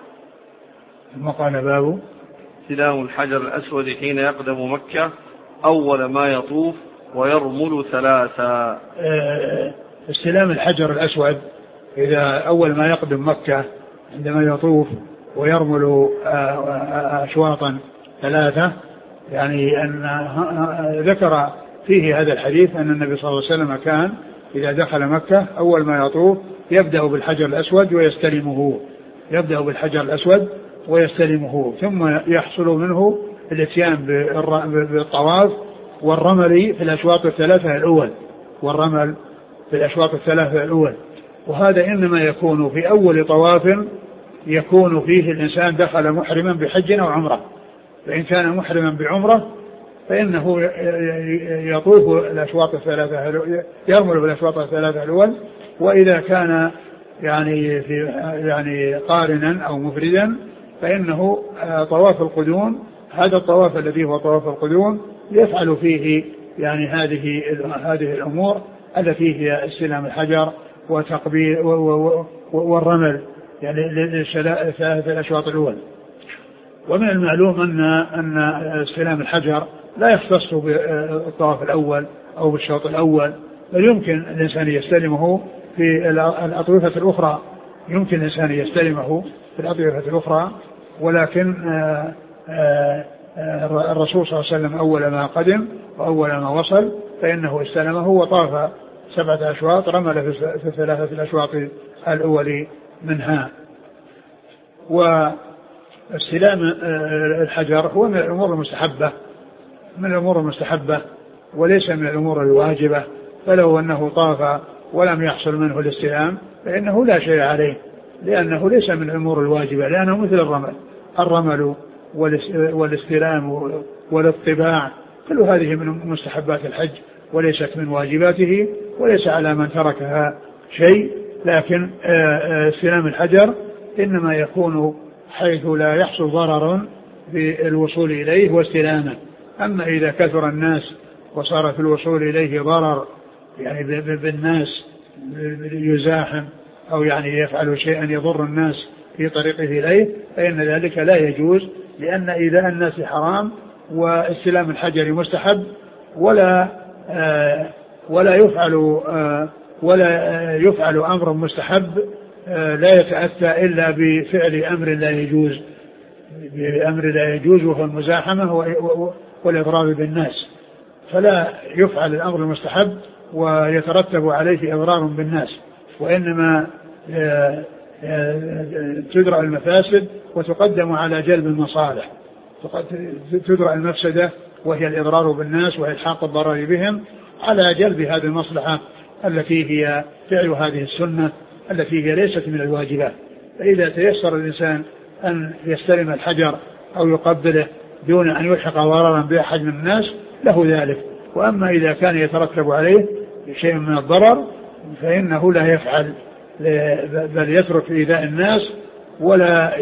ثم قال: باب استلام الحجر الأسود حين يقدم مكة أول ما يطوف ويرمل ثلاثا. استلام الحجر الأسود إذا أول ما يقدم مكة عندما يطوف ويرمل أشواطا ثلاثة، يعني أن ذكر فيه هذا الحديث أن النبي صلى الله عليه وسلم كان إذا دخل مكة أول ما يطوف يبدأ بالحجر الأسود ويستلمه يبدأ بالحجر الأسود ويستلمه ثم يحصل منه الاتيان بالطواف والرمل في الأشواط الثلاثة الأول والرمل في الأشواط الثلاثة الأول. وهذا إنما يكون في أول طواف يكون فيه الإنسان دخل محرما بحج أو عمرة، فإن كان محرما بعمرة فإنه يطوف الأشواط الثلاثة يرمل بالأشواط الثلاثة الأول، وإذا كان يعني في يعني قارنا أو مفردا فإنه طواف القدوم، هذا الطواف الذي هو طواف القدوم يفعل فيه يعني هذه هذه الأمور التي هي استلام الحجر وتقبيل والرمل يعني للثلاثة الأشواط الأول. ومن المعلوم أن أن استلام الحجر لا يختص بالطواف الأول أو بالشوط الأول، بل يمكن الإنسان يستلمه في الأطوفة الأخرى يمكن الإنسان يستلمه في الأطوفة الأخرى ولكن الرسول صلى الله عليه وسلم أول ما قدم وأول ما وصل فإنه استلمه وطاف سبعة أشواط رمل في ثلاثة الأشواط الأول منها. واستلام الحجر هو من الأمور المستحبة من الأمور المستحبة وليس من الأمور الواجبة، فلو أنه طاف ولم يحصل منه الاستلام فإنه لا شيء عليه، لأنه ليس من الأمور الواجبة، لأنه مثل الرمل الرمل والاستلام والاطباع كل هذه من مستحبات الحج وليست من واجباته، وليس على من تركها شيء. لكن استلام الحجر إنما يكون حيث لا يحصل ضرر بالوصول إليه واستلامه. أما إذا كثر الناس وصار في الوصول إليه ضرر يعني بالناس يزاحم أو يعني يفعل شيئا يضر الناس في طريقه إليه فإن ذلك لا يجوز، لأن إذا الناس حرام واستلام الحجر مستحب ولا آه ولا يفعل آه ولا يفعل أمر مستحب آه لا يتأتى إلا بفعل أمر لا يجوز بأمر لا يجوز وهو المزاحمة والإضرار بالناس، فلا يفعل الأمر المستحب ويترتب عليه إضرار بالناس، وإنما آه تدرأ المفاسد وتقدم على جلب المصالح. تدرأ المفسدة وهي الإضرار بالناس وإلحاق الضرر بهم على جلب هذه المصلحة التي هي فعل هذه السنة التي هي ليست من الواجبات. فإذا تيسر الإنسان أن يستلم الحجر أو يقبله دون أن يلحق ضررا بأحد من الناس له ذلك. وأما إذا كان يترتب عليه شيء من الضرر فإنه لا يفعل، بل يترك إيذاء الناس ولا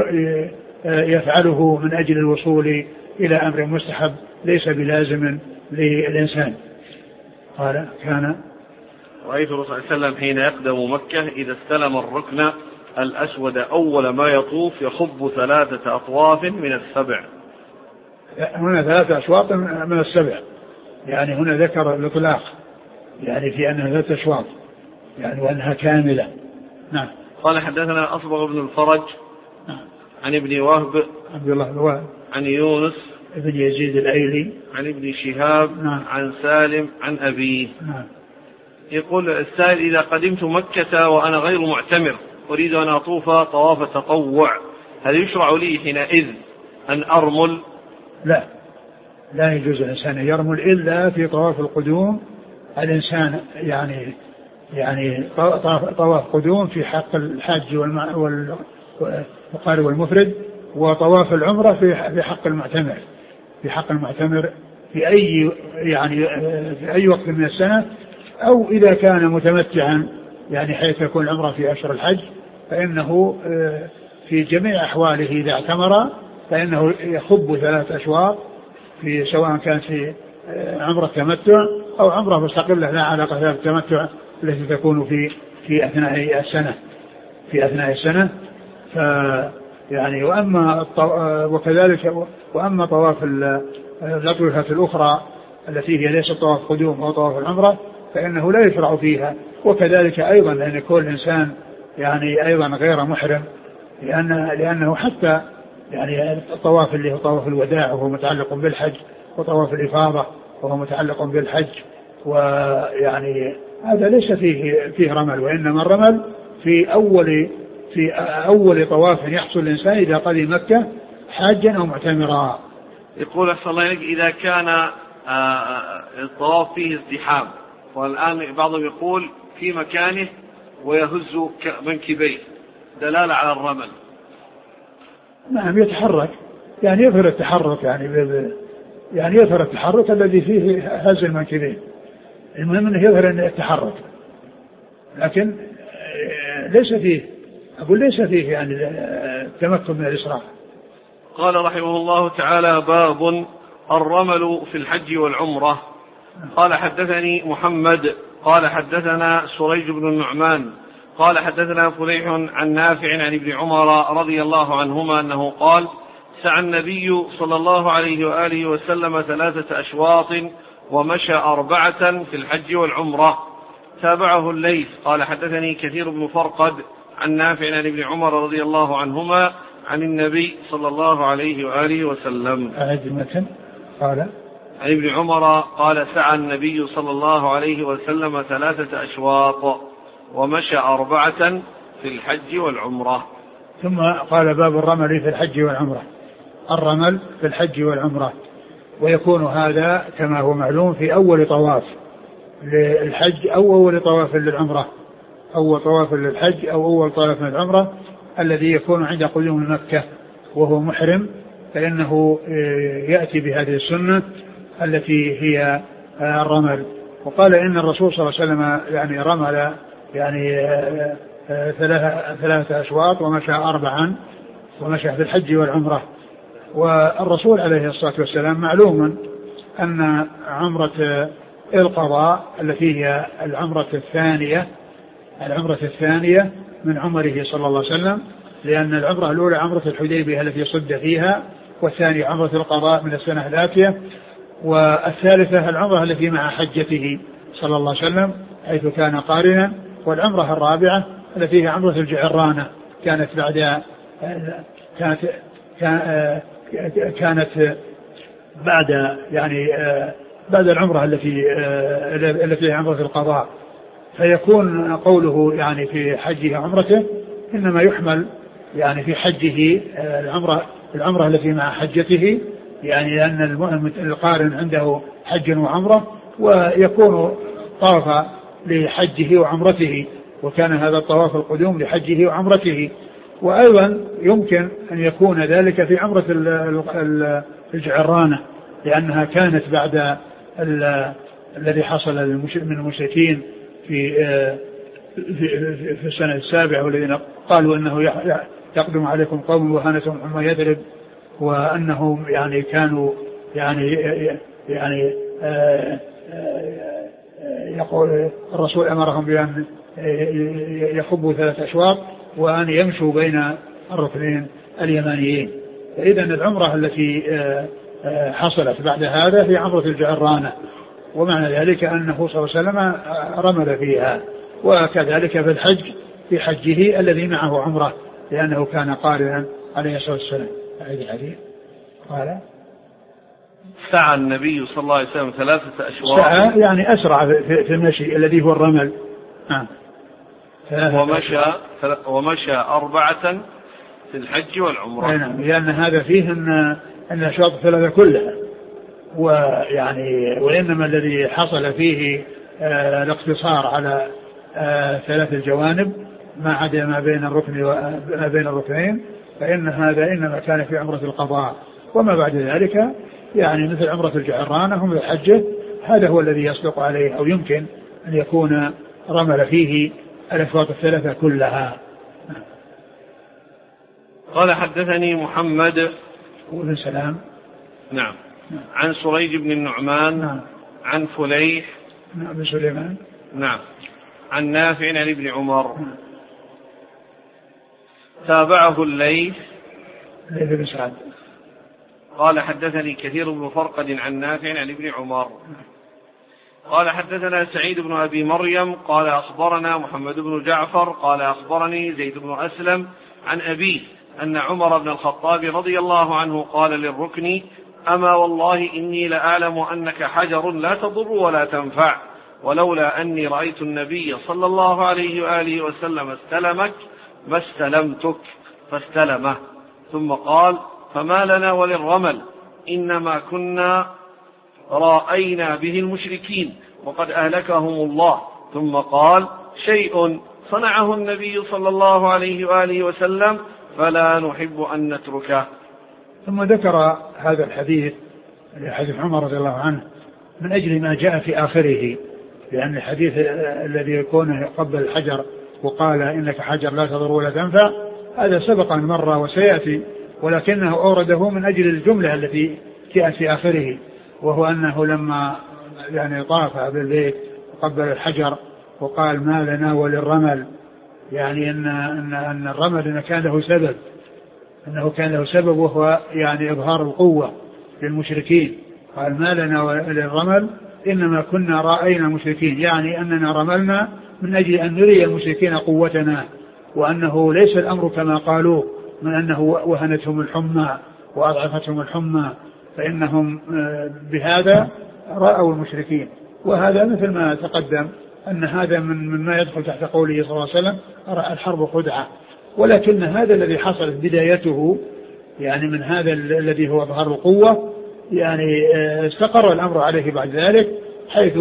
يفعله من أجل الوصول إلى أمر مستحب ليس بلازم للإنسان. قال: كان رأيت الرسول صلى الله عليه وسلم حين يقدم مكة إذا استلم الركن الأسود أول ما يطوف يخب ثلاثة أطواف من السبع. هنا ثلاثة أشواط من السبع، يعني هنا ذكر الإطلاق يعني في أنها ثلاثة أشواط يعني وأنها كاملة. نعم. قال حدثنا أصبغ بن الفرج نعم. عن ابن وهب عبد الله الوهب عن يونس ابن يزيد الأيلي عن ابن شهاب نعم. عن سالم عن أبيه. نعم. يقول السائل: إذا قدمت مكة وأنا غير معتمر أريد أن أطوف طواف تطوع، هل يشرع لي حينئذ أن أرمل؟ لا، لا يجوز الإنسان يرمل إلا في طواف القدوم. الإنسان يعني يعني طواف قدوم في حق الحاج والقارئ والمفرد، وطواف العمرة في حق المعتمر في حق المعتمر في أي يعني في أي وقت من السنة، أو إذا كان متمتعا يعني حيث يكون العمرة في أشهر الحج فإنه في جميع أحواله إذا اعتمر فإنه يخب ثلاث أشواط، في سواء كان في عمرة تمتع أو عمرة مستقلة لا علاقة لها بالتمتع التي تكون في في أثناء السنة في أثناء السنة. ف يعني وأما وكذلك وأما طواف الأطوفة الأخرى التي هي ليست طواف قدوم أو طواف العمرة فإنه لا يشرع فيها، وكذلك أيضا لأن يكون الإنسان يعني أيضا غير محرم، لأن لأنه حتى يعني الطواف اللي هو طواف الوداع وهو متعلق بالحج، وطواف الإفاضة وهو متعلق بالحج، ويعني هذا ليس فيه فيه رمل، وإنما الرمل في أول في أول طواف يحصل الإنسان إذا قدم مكة حاجا أو معتمرا. يقول أحسن الله إليك: إذا كان الطواف فيه ازدحام، والآن بعضهم يقول في مكانه ويهز منكبيه دلالة على الرمل. نعم يتحرك، يعني يظهر التحرك، يعني يعني يظهر التحرك الذي فيه هز المنكبين، المهم أنه يظهر أن التحرك، لكن ليس فيه أقول ليس فيه يعني التمكن من الإسراع. قال رحمه الله تعالى: باب الرمل في الحج والعمرة. قال حدثني محمد قال حدثنا سريج بن النعمان قال حدثنا فليح عن نافع عن ابن عمر رضي الله عنهما أنه قال: سعى النبي صلى الله عليه وآله وسلم ثلاثة أشواط ومشى أربعة في الحج والعمرة. تابعه الليث قال حدثني كثير بن فرقد عن نافع عن ابن عمر رضي الله عنهما عن النبي صلى الله عليه وآله وسلم. قال عن ابن عمر قال: سعى النبي صلى الله عليه وسلم ثلاثة أشواط ومشى أربعة في الحج والعمرة. ثم قال: باب الرمل في الحج والعمرة. الرمل في الحج والعمرة، ويكون هذا كما هو معلوم في أول طواف للحج أو أول طواف للعمرة، أول طواف للحج أو أول طواف للعمرة الذي يكون عند قدوم مكة وهو محرم، فإنه يأتي بهذه السنة التي هي الرمل. وقال إن الرسول صلى الله عليه وسلم يعني رمل يعني ثلاثة أشواط ومشى أربعا ومشى في الحج والعمرة. والرسول عليه الصلاة والسلام معلوم أن عمرة القضاء التي هي العمرة الثانية العمرة الثانية من عمره صلى الله عليه وسلم، لأن العمرة الأولى عمرة الحديبية التي صد فيها، والثانية عمرة القضاء من السنة الآتية، والثالثة العمرة التي مع حجته صلى الله عليه وسلم حيث كان قارنا، والعمرة الرابعة التي هي عمرة الجعرانة كانت بعد كانت كانت بعد يعني بعد العمرة التي التي هي عمرة القضاء. فيكون قوله يعني في حجه عمرته إنما يحمل يعني في حجه العمرة العمرة التي مع حجته، يعني لأن القارن عنده حج وعمرة، ويكون طاف لحجه وعمرته، وكان هذا الطواف القدوم لحجه وعمرته. وأيضا يمكن أن يكون ذلك في عمرة الجعرانة، لأنها كانت بعد الذي حصل من المشركين في في السنة السابعة، والذين قالوا أنه يقدم عليكم قوم وهانتهم عما يدرب، وأنهم يعني كانوا يعني يعني يقول الرسول أمرهم بأن يخبوا ثلاث أشواط وأن يمشوا بين الركنين اليمانيين. فإذا العمرة التي حصلت بعد هذا في عمرة الجعرانة، ومعنى ذلك أنه صلى الله عليه وسلم رمل فيها. وكذلك في الحج في حجه الذي معه عمره، لأنه كان قارئا عليه الصلاة والسلام. هذه الحديث قال سعى النبي صلى الله عليه وسلم ثلاثة أشواط، سعى يعني أسرع في المشي الذي هو الرمل. آه. ومشى ومشى أربعة في الحج والعمرة. نعم، لأن هذا فيه أن أن الأشواط الثلاثة كلها، ويعني وإنما الذي حصل فيه آه الاقتصار على آه ثلاث الجوانب ما عدا ما بين الركن وما بين الركنين، فإن هذا إنما كان في عمرة القضاء. وما بعد ذلك يعني مثل عمرة الجعرانة ومثل الحجة، هذا هو الذي يصدق عليه أو يمكن أن يكون رمل فيه الأشواط الثلاثة كلها. قال حدثني محمد بن سلام نعم عن سريج بن النعمان نعم عن فليح نعم بن سليمان نعم عن نافع عن ابن عمر نعم. تابعه الليث الليث بن سعد قال حدثني كثير بن فرقد عن نافع عن ابن عمر قال حدثنا سعيد بن أبي مريم قال أخبرنا محمد بن جعفر قال أخبرني زيد بن أسلم عن أبيه أن عمر بن الخطاب رضي الله عنه قال للركن أما والله إني لأعلم أنك حجر لا تضر ولا تنفع، ولولا أني رأيت النبي صلى الله عليه وآله وسلم استلمك ما استلمتك، فاستلمه. ثم قال فما لنا وللرمل إنما كنا رأينا به المشركين وقد أهلكهم الله. ثم قال شيء صنعه النبي صلى الله عليه وآله وسلم فلا نحب أن نتركه. ثم ذكر هذا الحديث حديث عمر رضي الله عنه من أجل ما جاء في آخره، لأن الحديث الذي يكون قبل الحجر وقال إنك حجر لا تضر ولا تنفع هذا سبق أن مر وسيأتي، ولكنه أورده من أجل الجملة التي جاءت في آخره، وهو أنه لما يعني طاف بالبيت وقبل الحجر وقال ما لنا وللرمل، يعني أن, أن, أن الرمل إن كان له سبب أنه كان له سبب وهو يعني إظهار القوة للمشركين. قال ما لنا وللرمل إنما كنا رأينا المشركين، يعني أننا رملنا من أجل أن نري المشركين قوتنا، وأنه ليس الأمر كما قالوا من أنه وهنتهم الحمى وأضعفتهم الحمى، فإنهم بهذا رأوا المشركين. وهذا مثل ما تقدم أن هذا من مما يدخل تحت قوله صلى الله عليه وسلم الحرب خدعة، ولكن هذا الذي حصلت بدايته يعني من هذا الذي هو ظهر القوة يعني استقر الأمر عليه بعد ذلك، حيث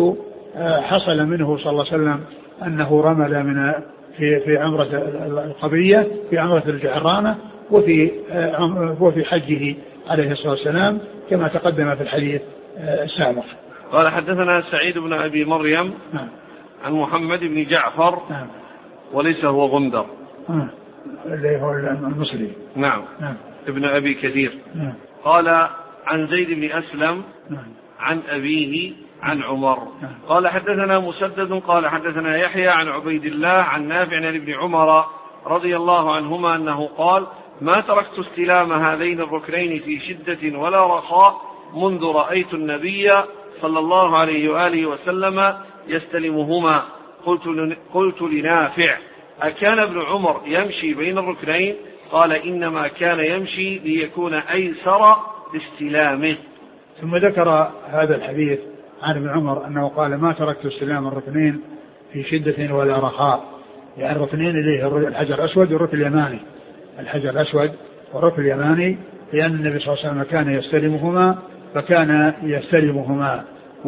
حصل منه صلى الله عليه وسلم أنه رمل من في في عمرة القضية في عمرة الجعرانة وفي وفي حجه عليه الصلاة والسلام كما تقدم في الحديث السابق. قال حدثنا سعيد بن أبي مريم نعم. عن محمد بن جعفر نعم. وليس هو غندر نعم. اللي هو المصري نعم. نعم. ابن أبي كثير نعم. قال عن زيد بن أسلم نعم. عن أبيه عن عمر نعم. قال حدثنا مسدد قال حدثنا يحيى عن عبيد الله عن نافع عن ابن عمر رضي الله عنهما أنه قال ما تركت استلام هذين الركنين في شدة ولا رخاء منذ رأيت النبي صلى الله عليه وآله وسلم يستلمهما. قلت, قلت لنافع أكان ابن عمر يمشي بين الركنين؟ قال إنما كان يمشي ليكون أيسر باستلامه. ثم ذكر هذا الحديث عن ابن عمر أنه قال ما تركت استلام الركنين في شدة ولا رخاء، يعني الركنين اللي الحجر الأسود والركن اليماني، الحجر الأسود والركن اليماني، لأن النبي صلى الله عليه وسلم كان يستلمهما فكان يستلمهما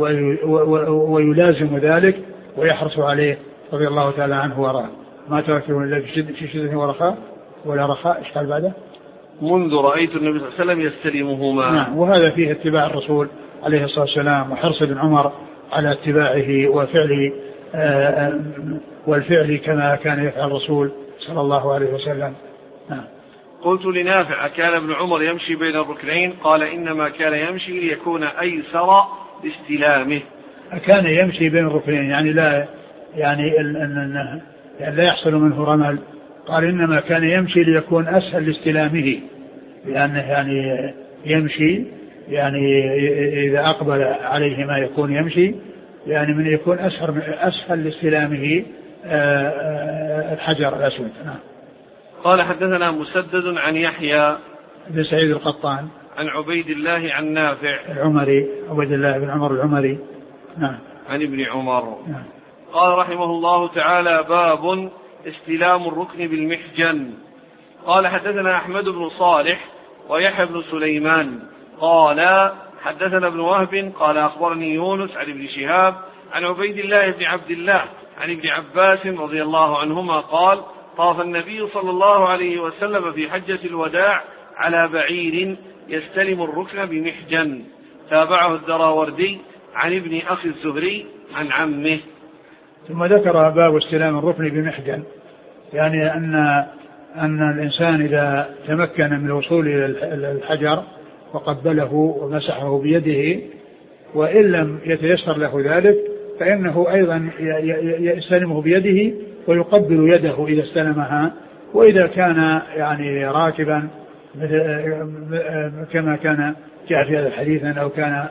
ويلازم ذلك ويحرص عليه رضي الله تعالى عنه وراه. ما تركته إلا في شدة ورخاء ولا رخاء. إيش قال بعده؟ منذ رأيت النبي صلى الله عليه وسلم يستلمهما. نعم. وهذا فيه اتباع الرسول عليه الصلاة والسلام وحرص ابن عمر على اتباعه وفعله آه والفعل كما كان يفعل الرسول صلى الله عليه وسلم. نعم. قلت لنافع كان ابن عمر يمشي بين الركنين؟ قال إنما كان يمشي ليكون أيسر باستلامه. كان يمشي بين الركنين يعني لا يعني, أن يعني لا يحصل منه رمل. قال إنما كان يمشي ليكون أسهل لاستلامه، لأنه يعني يمشي يعني إذا أقبل عليه ما يكون يمشي، يعني من يكون أسهل أسهل لاستلامه الحجر الأسود. نعم. قال حدثنا مسدد عن يحيى بن سعيد القطان عن عبيد الله عن نافع العمري، عبيد الله بن عمر العمري. نعم. عن ابن عمر. نعم. قال رحمه الله تعالى: باب استلام الركن بالمحجن. قال حدثنا أحمد بن صالح ويحيى بن سليمان قال حدثنا ابن وهب قال أخبرني يونس عن ابن شهاب عن عبيد الله بن عبد الله عن ابن عباس رضي الله عنهما قال: طاف النبي صلى الله عليه وسلم في حجة الوداع على بعير يستلم الركن بمحجن. تابعه الدراوردي عن ابن أخي الزهري عن عمه. ثم ذكر باب استلام الركن بمحجن، يعني أن أن الإنسان إذا تمكن من الوصول إلى الحجر وقبله ومسحه بيده، وإن لم يتيسر له ذلك فإنه أيضا يستلمه بيده ويقبل يده إذا استلمها. وإذا كان يعني راكبا كما كان جاء في هذا الحديث أنه كان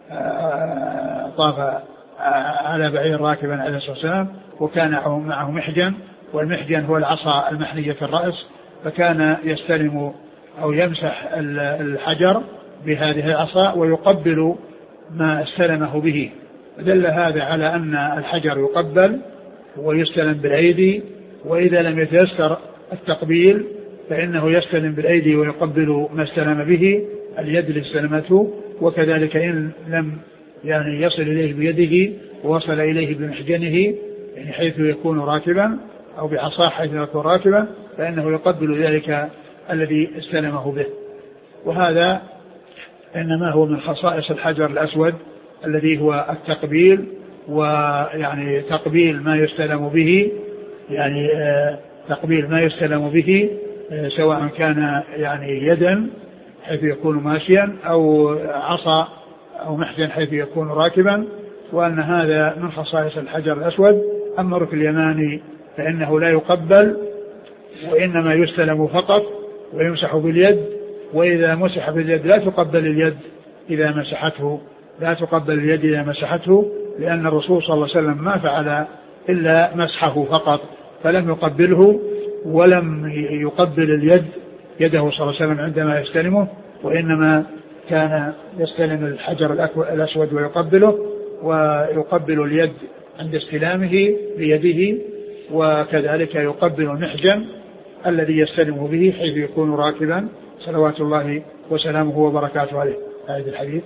طاف على بعير راكبا عليه الصلاة والسلام وكان معه محجن، والمحجن هو العصا المحنية في الرأس، فكان يستلم أو يمسح الحجر بهذه العصا ويقبل ما استلمه به. دل هذا على أن الحجر يقبل ويستلم بالأيدي، وإذا لم يتيسر التقبيل فإنه يستلم بالأيدي ويقبل ما استلم به اليد اللي استلمته. وكذلك إن لم يعني يصل إليه بيده ووصل إليه بمحجنه يعني حيث يكون راكبا أو بعصاه حيث يكون راكبا فإنه يقبل ذلك الذي استلمه به. وهذا إنما هو من خصائص الحجر الأسود الذي هو التقبيل، ويعني تقبيل ما يستلم به، يعني تقبيل ما يستلم به سواء كان يعني يدا حيث يكون ماشيا أو عصا أو محجن حيث يكون راكبا، وأن هذا من خصائص الحجر الأسود. أما الركن اليماني فإنه لا يقبل وإنما يستلم فقط ويمسح باليد، وإذا مسح باليد لا تقبل اليد إذا مسحته لا تقبل اليد إذا مسحته لأن الرسول صلى الله عليه وسلم ما فعل إلا مسحه فقط، فلم يقبله ولم يقبل اليد يده صلى الله عليه وسلم عندما يستلمه، وإنما كان يستلم الحجر الأسود ويقبله، ويقبل اليد عند استلامه بيده، وكذلك يقبل المحجن الذي يستلم به حيث يكون راكبا صلوات الله وسلامه وبركاته عليه. هذا الحديث.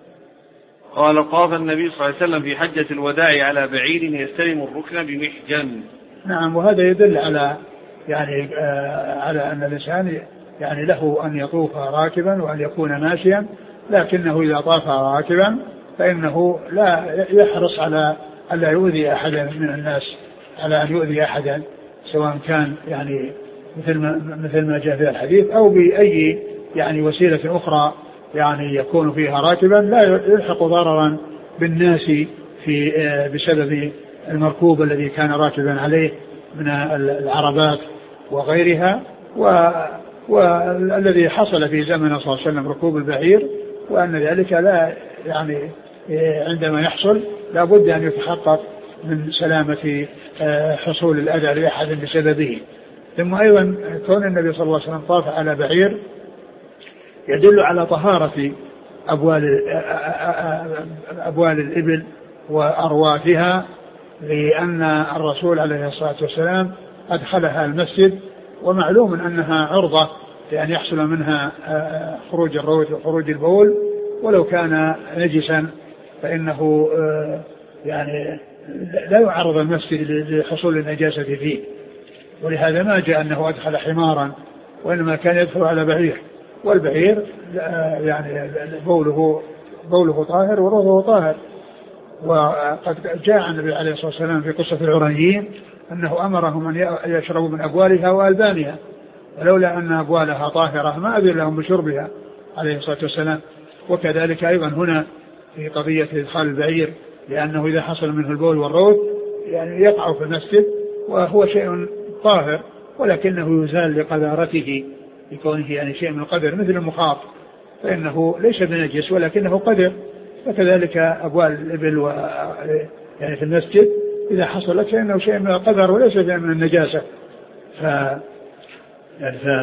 قال: طاف النبي صلى الله عليه وسلم في حجة الوداع على بعير يستلم الركن بمحجن. نعم. وهذا يدل على يعني آه على أن الإنسان يعني له أن يطوف راكبا وأن يكون ماشيا، لكنه إذا طاف راكبا فإنه لا يحرص على ألا يؤذي أحدا من الناس، على أن يؤذي أحدا سواء كان يعني مثل ما مثل ما جاء في الحديث أو بأي يعني وسيلة أخرى يعني يكون فيها راكبا لا يلحق ضررا بالناس في بسبب المركوب الذي كان راكبا عليه من العربات وغيرها، والذي حصل في زمن صلى الله عليه وسلم ركوب البعير، وأن ذلك لا يعني عندما يحصل لا بد أن يتحقق من سلامة حصول الأذى لأحد بسببه. ثم أيضا كون النبي صلى الله عليه وسلم طاف على بعير يدل على طهارة أبوال, أبوال الإبل وأرواتها، لأن الرسول عليه الصلاة والسلام أدخلها المسجد، ومعلوم أنها عرضة لأن يحصل منها خروج الروث وخروج البول، ولو كان نجسا فإنه يعني لا يعرض المسجد لحصول النجاسة فيه، ولهذا ما جاء أنه أدخل حمارا، وإنما كان يدخل على بعير، والبعير يعني بوله بوله طاهر وروثه طاهر. وقد جاء النبي عليه الصلاة والسلام في قصة العرنيين أنه أمرهم أن يشربوا من أبوالها وألبانها، ولولا أن أبوالها طاهرة ما أذن لهم بشربها عليه الصلاة والسلام. وكذلك أيضا هنا في قضية إدخال البعير، لأنه إذا حصل منه البول والروث يعني يقع في المسجد وهو شيء طاهر، ولكنه يزال لقذارته لكونه يعني شيء من القدر مثل المخاط، فإنه ليس بنجس ولكنه قدر. فكذلك أبوال الإبل و يعني في المسجد إذا حصلت فإنه شيء من القدر وليس شيء من النجاسة. ف يعني ف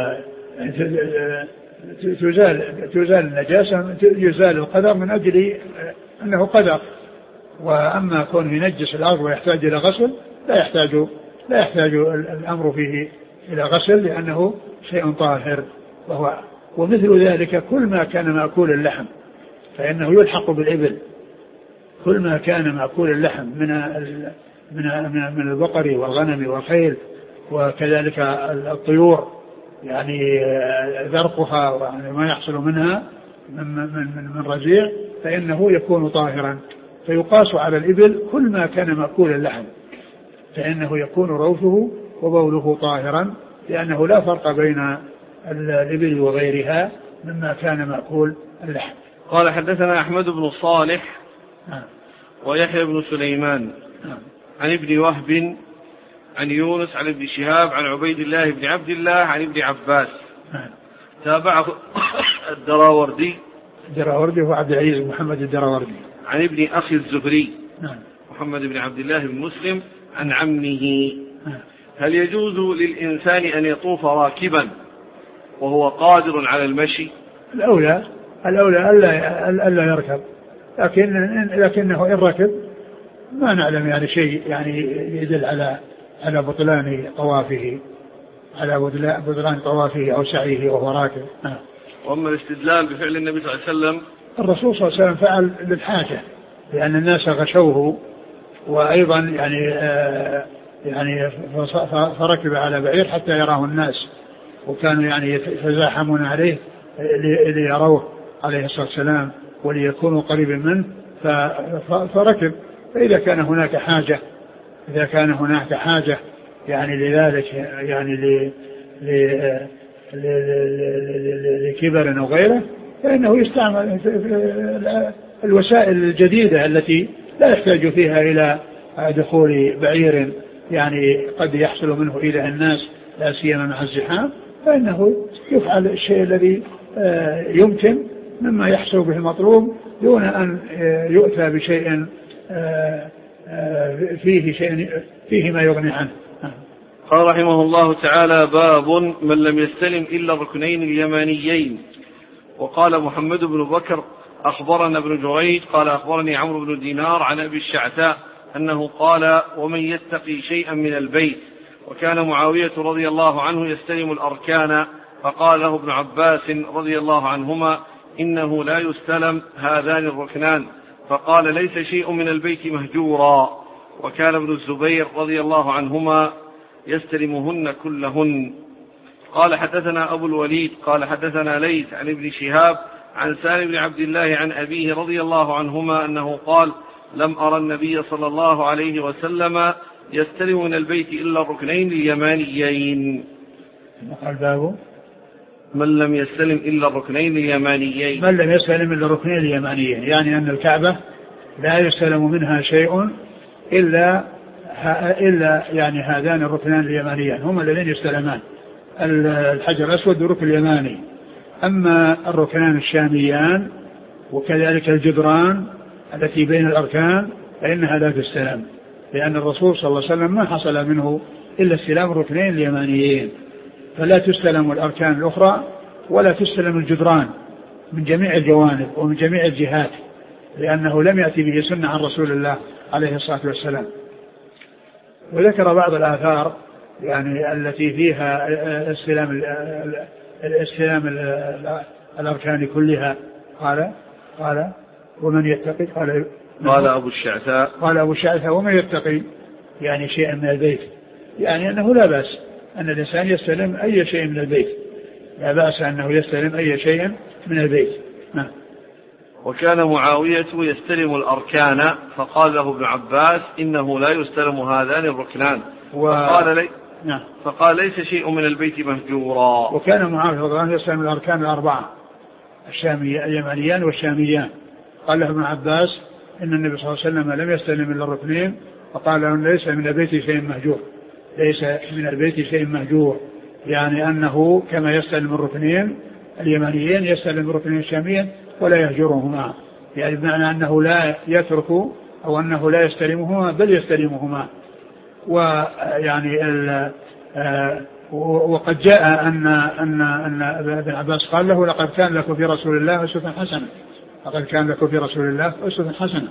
تزال تزال النجاسة يزال القدر من أجل أنه قدر. وأما كونه ينجس الأرض ويحتاج إلى غسل لا يحتاج لا يحتاج الأمر فيه إلى غسل لأنه شيء طاهر. وهو ومثل ذلك كل ما كان مأكول اللحم فإنه يلحق بالإبل. كل ما كان مأكول اللحم من من من البقر والغنم والخيل وكذلك الطيور يعني ذرقها وما يحصل منها من من من رزيع فإنه يكون طاهرا. فيقاس على الإبل كل ما كان مأكول اللحم فإنه يكون روثه وبوله طاهرا لأنه لا فرق بين الإبل وغيرها مما كان مأكول اللحم. قال حدثنا أحمد بن صالح آه. ويحيى بن سليمان آه. عن ابن وهب عن يونس عن ابن شهاب عن عبيد الله بن عبد الله عن ابن عباس آه. تابعه الدراوردي الدراوردي هو عبد العزيز محمد الدراوردي عن ابن أخي الزهري آه. محمد بن عبد الله بن مسلم عن عمه. آه. هل يجوز للإنسان أن يطوف راكبا وهو قادر على المشي؟ الأولى الأولى ألا ألا يركب لكن لكنه إن ركب ما نعلم يعني شيء يعني يدل على على بطلان طوافه على بطلان طوافه أو سعيه وهو راكب. آه. وأما الاستدلال بفعل النبي صلى الله عليه وسلم الرسول صلى الله عليه وسلم فعل للحاجة لأن الناس غشوه وأيضا يعني آه يعني فركب على بعير حتى يراه الناس وكانوا يعني يتزاحمون عليه ليروه عليه الصلاة والسلام وليكونوا قريبا منه فركب. فإذا كان هناك حاجة إذا كان هناك حاجة يعني لذلك يعني ل لكبر أو غيره فإنه يستعمل الوسائل الجديدة التي لا يحتاج فيها إلى دخول بعير يعني قد يحصل منه إلى الناس لا سيما مع الزحام فإنه يفعل الشيء الذي يمكن مما يحصل به المطلوب دون أن يؤتى بشيء فيه شيء فيه ما يغني عنه. قال رحمه الله تعالى باب من لم يستلم إلا الركنين اليمانيين. وقال محمد بن بكر أخبرنا ابن جريج قال أخبرني عمرو بن دينار عن أبي الشعثاء أنه قال ومن يتقي شيئا من البيت. وكان معاوية رضي الله عنه يستلم الأركان فقال له ابن عباس رضي الله عنهما إنه لا يستلم هذان الركنان فقال ليس شيء من البيت مهجورا. وكان ابن الزبير رضي الله عنهما يستلمهن كلهن. قال حدثنا أبو الوليد قال حدثنا ليث عن ابن شهاب عن سالم بن عبد الله عن أبيه رضي الله عنهما أنه قال لم أرى النبي صلى الله عليه وسلم يستلم من البيت إلا الركنين اليمانيين. قال بابه من لم يستلم إلا الركنين اليمانيين من لم يستلم إلا الركنين اليمانيين يعني أن الكعبة لا يستلم منها شيء إلا إلا يعني هذان الركنان اليمانيان هما الذين يستلمان الحجر الأسود والركن اليماني. أما الركنان الشاميان وكذلك الجدران التي بين الأركان فإنها لا تستلم لأن الرسول صلى الله عليه وسلم ما حصل منه إلا استلام الركنين اليمانيين فلا تستلم الأركان الأخرى ولا تستلم الجدران من جميع الجوانب ومن جميع الجهات لأنه لم يأتي به سنة عن رسول الله عليه الصلاة والسلام. وذكر بعض الآثار يعني التي فيها استلام استلام الأركان كلها. قال قال ومن يتقي قال قال أبو الشعثاء قال أبو الشعثاء ومن يتقي يعني شيئا من البيت يعني أنه لا بأس أن الإنسان يستلم أي شيء من البيت لا بأس أنه يستلم أي شيء من البيت. نعم. وكان معاوية يستلم الأركان فقال له ابن عباس إنه لا يستلم هذان الركنان و... فقال, لي... نعم. فقال ليس شيء من البيت مهجورا. وكان معاوية رضي الله عنه يستلم الأركان الأربعة الشامية اليمانيان والشاميان. قال له ابن عباس إن النبي صلى الله عليه وسلم لم يستلم إلا الركنين فقال له ليس من البيت شيء مهجور ليس من البيت شيء مهجور يعني أنه كما يستلم الركنين اليمانيين يستلم الركنين الشاميين ولا يهجرهما، يعني بمعنى أنه لا يترك أو أنه لا يستلمهما بل يستلمهما. ويعني وقد جاء أن أن أن ابن عباس قال له لقد كان لكم في رسول الله أسوة حسنة، لقد كان لكم في رسول الله أسوة حسنة.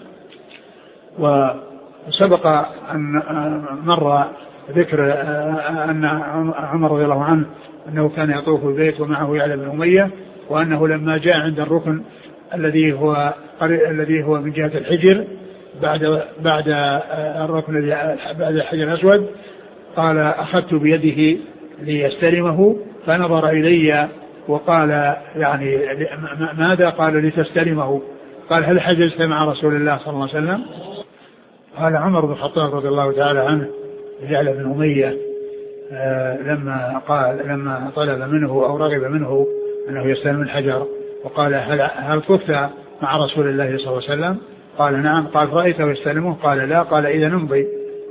وسبق أن مر ذكر أن عمر رضي الله عنه أنه كان يطوف البيت ومعه يعلى بن أمية، وأنه لما جاء عند الركن الذي هو الذي هو من جهة الحجر بعد بعد الركن بعد الحجر الأسود قال أخذت بيده ليستلمه فنظر إلي وقال يعني ماذا؟ قال لتستلمه. قال هل حجزت مع رسول الله صلى الله عليه وسلم؟ قال عمر بن الخطاب رضي الله تعالى عنه يعلى بن أمية لما قال لما طلب منه أو رغب منه أنه يستلم الحجر وقال هل هل طفت مع رسول الله صلى الله عليه وسلم؟ قال نعم. قال رأيته يستلمه؟ قال لا. قال إذا نمضي.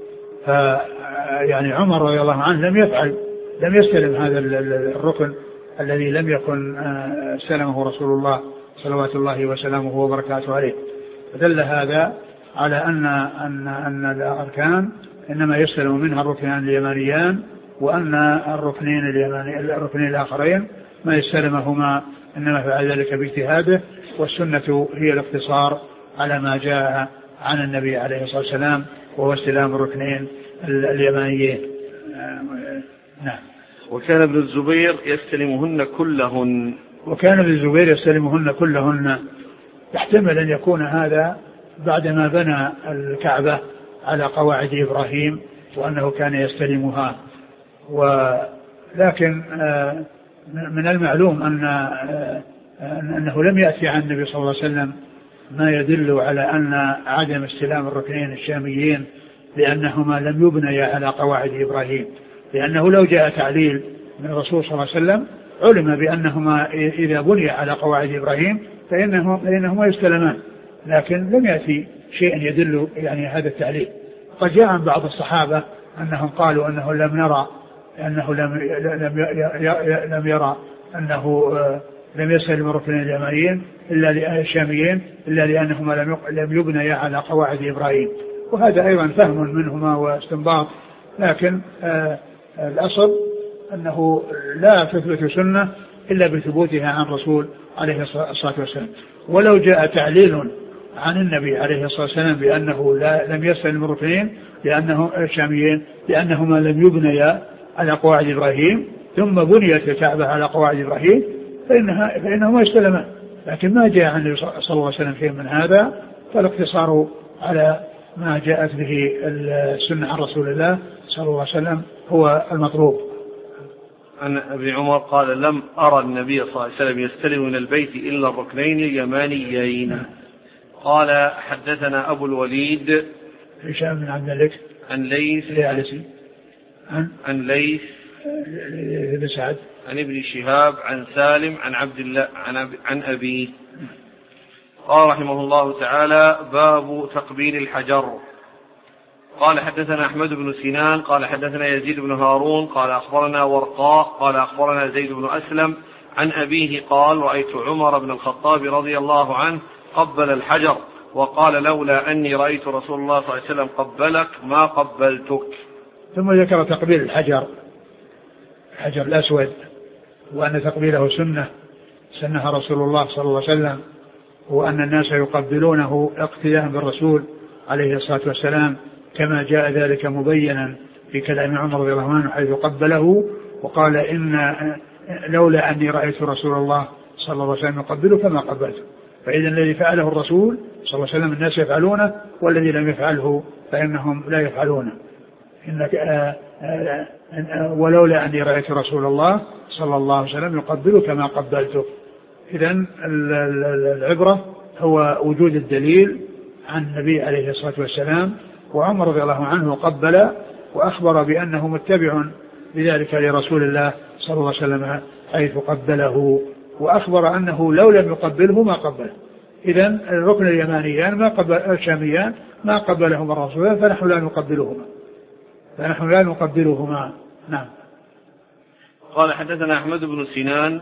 فيعني عمر رضي الله عنه لم يفعل لم يستلم هذا الركن الذي لم يكن استلمه رسول الله صلوات الله وسلامه وبركاته عليه. فدل هذا على أن أن أن الأركان إنما يستلم منها الركنان اليمانيان، وأن الركنين اليماني الركنين الآخرين ما يستلمهما إنما فعل ذلك باجتهاده، والسنة هي الاقتصار على ما جاء عن النبي عليه الصلاة والسلام وهو استلام الركنين اليمانيين. نعم. وكان ابن الزبير يستلمهن كلهن. وكان ابن الزبير يستلمهن كلهن. يحتمل أن يكون هذا بعدما بنى الكعبة على قواعد إبراهيم وأنه كان يستلمها. ولكن من المعلوم أن أنه لم يأتي عن النبي صلى الله عليه وسلم ما يدل على أن عدم استلام الركنين الشاميين لأنهما لم يبنيا على قواعد إبراهيم، لأنه لو جاء تعليل من الرسول صلى الله عليه وسلم علم بأنهما إذا بني على قواعد إبراهيم فإنهما يستلمان، لكن لم يأتي شيء يدل يعني هذا التعليل. قد جاء عن بعض الصحابة أنهم قالوا أنه لم نرى أنه لم لم لم يرى أنه لم يستلم الركنين اليمانيين إلا الشاميين إلا لأنهما لم لم يبنيا على قواعد إبراهيم، وهذا أيضا فهم منهما واستنباط، لكن آه الأصل أنه لا تثبت سنة إلا بثبوتها عن رسول عليه الصلاة والسلام. ولو جاء تعليل عن النبي عليه الصلاة والسلام بأنه لا لم يستلم الركنين لأنه الشاميين لأنهما لم يبنيا على قواعد إبراهيم ثم بنيت الكعبة على قواعد إبراهيم فإنها فإنهما يستلمان، لكن ما جاء عن النبي صلى الله عليه وسلم شيء من هذا، فالاقتصار على ما جاءت به السنة عن رسول الله صلى الله عليه وسلم هو المطلوب. عن ابن عمر قال لم أرى النبي صلى الله عليه وسلم يستلم من البيت إلا الركنين اليمانيين. قال حدثنا أبو الوليد هشام بن عبد الملك عن ليث عن, عن ليث بن سعد عن ابن شهاب عن سالم عن عبد الله عن, عن أبيه. قال رحمه الله تعالى باب تقبيل الحجر. قال حدثنا أحمد بن سنان قال حدثنا يزيد بن هارون قال أخبرنا ورقاء قال أخبرنا زيد بن أسلم عن أبيه قال رأيت عمر بن الخطاب رضي الله عنه قبل الحجر وقال لولا أني رأيت رسول الله صلى الله عليه وسلم قبلك ما قبلتك. ثم ذكر تقبيل الحجر الحجر الأسود وأن تقبيله سنة سنها رسول الله صلى الله عليه وسلم، وأن الناس يقبلونه اقتداء بالرسول عليه الصلاة والسلام كما جاء ذلك مبينا في كلام عمر رضي الله عنه حيث قبله وقال إن لولا أني رأيت رسول الله صلى الله عليه وسلم يقبله كما قبلته. فإذا الذي فعله الرسول صلى الله عليه وسلم الناس يفعلونه، والذي لم يفعله فإنهم لا يفعلونه. إنك آآ آآ ولولا أني رأيت رسول الله صلى الله عليه وسلم يقبله كما قبلته. إذن العبرة هو وجود الدليل عن النبي عليه الصلاة والسلام، وعمر رضي الله عنه قبل وأخبر بأنه متبع بذلك لرسول الله صلى الله عليه وسلم حيث قبله، وأخبر أنه لو لم يقبله ما قبله. إذن الركن اليمانيان ما قبل الشاميان ما قبلهما الرسول فنحن لا نقبلهما فنحن لا نقبلهما. نعم. قال حدثنا أحمد بن سنان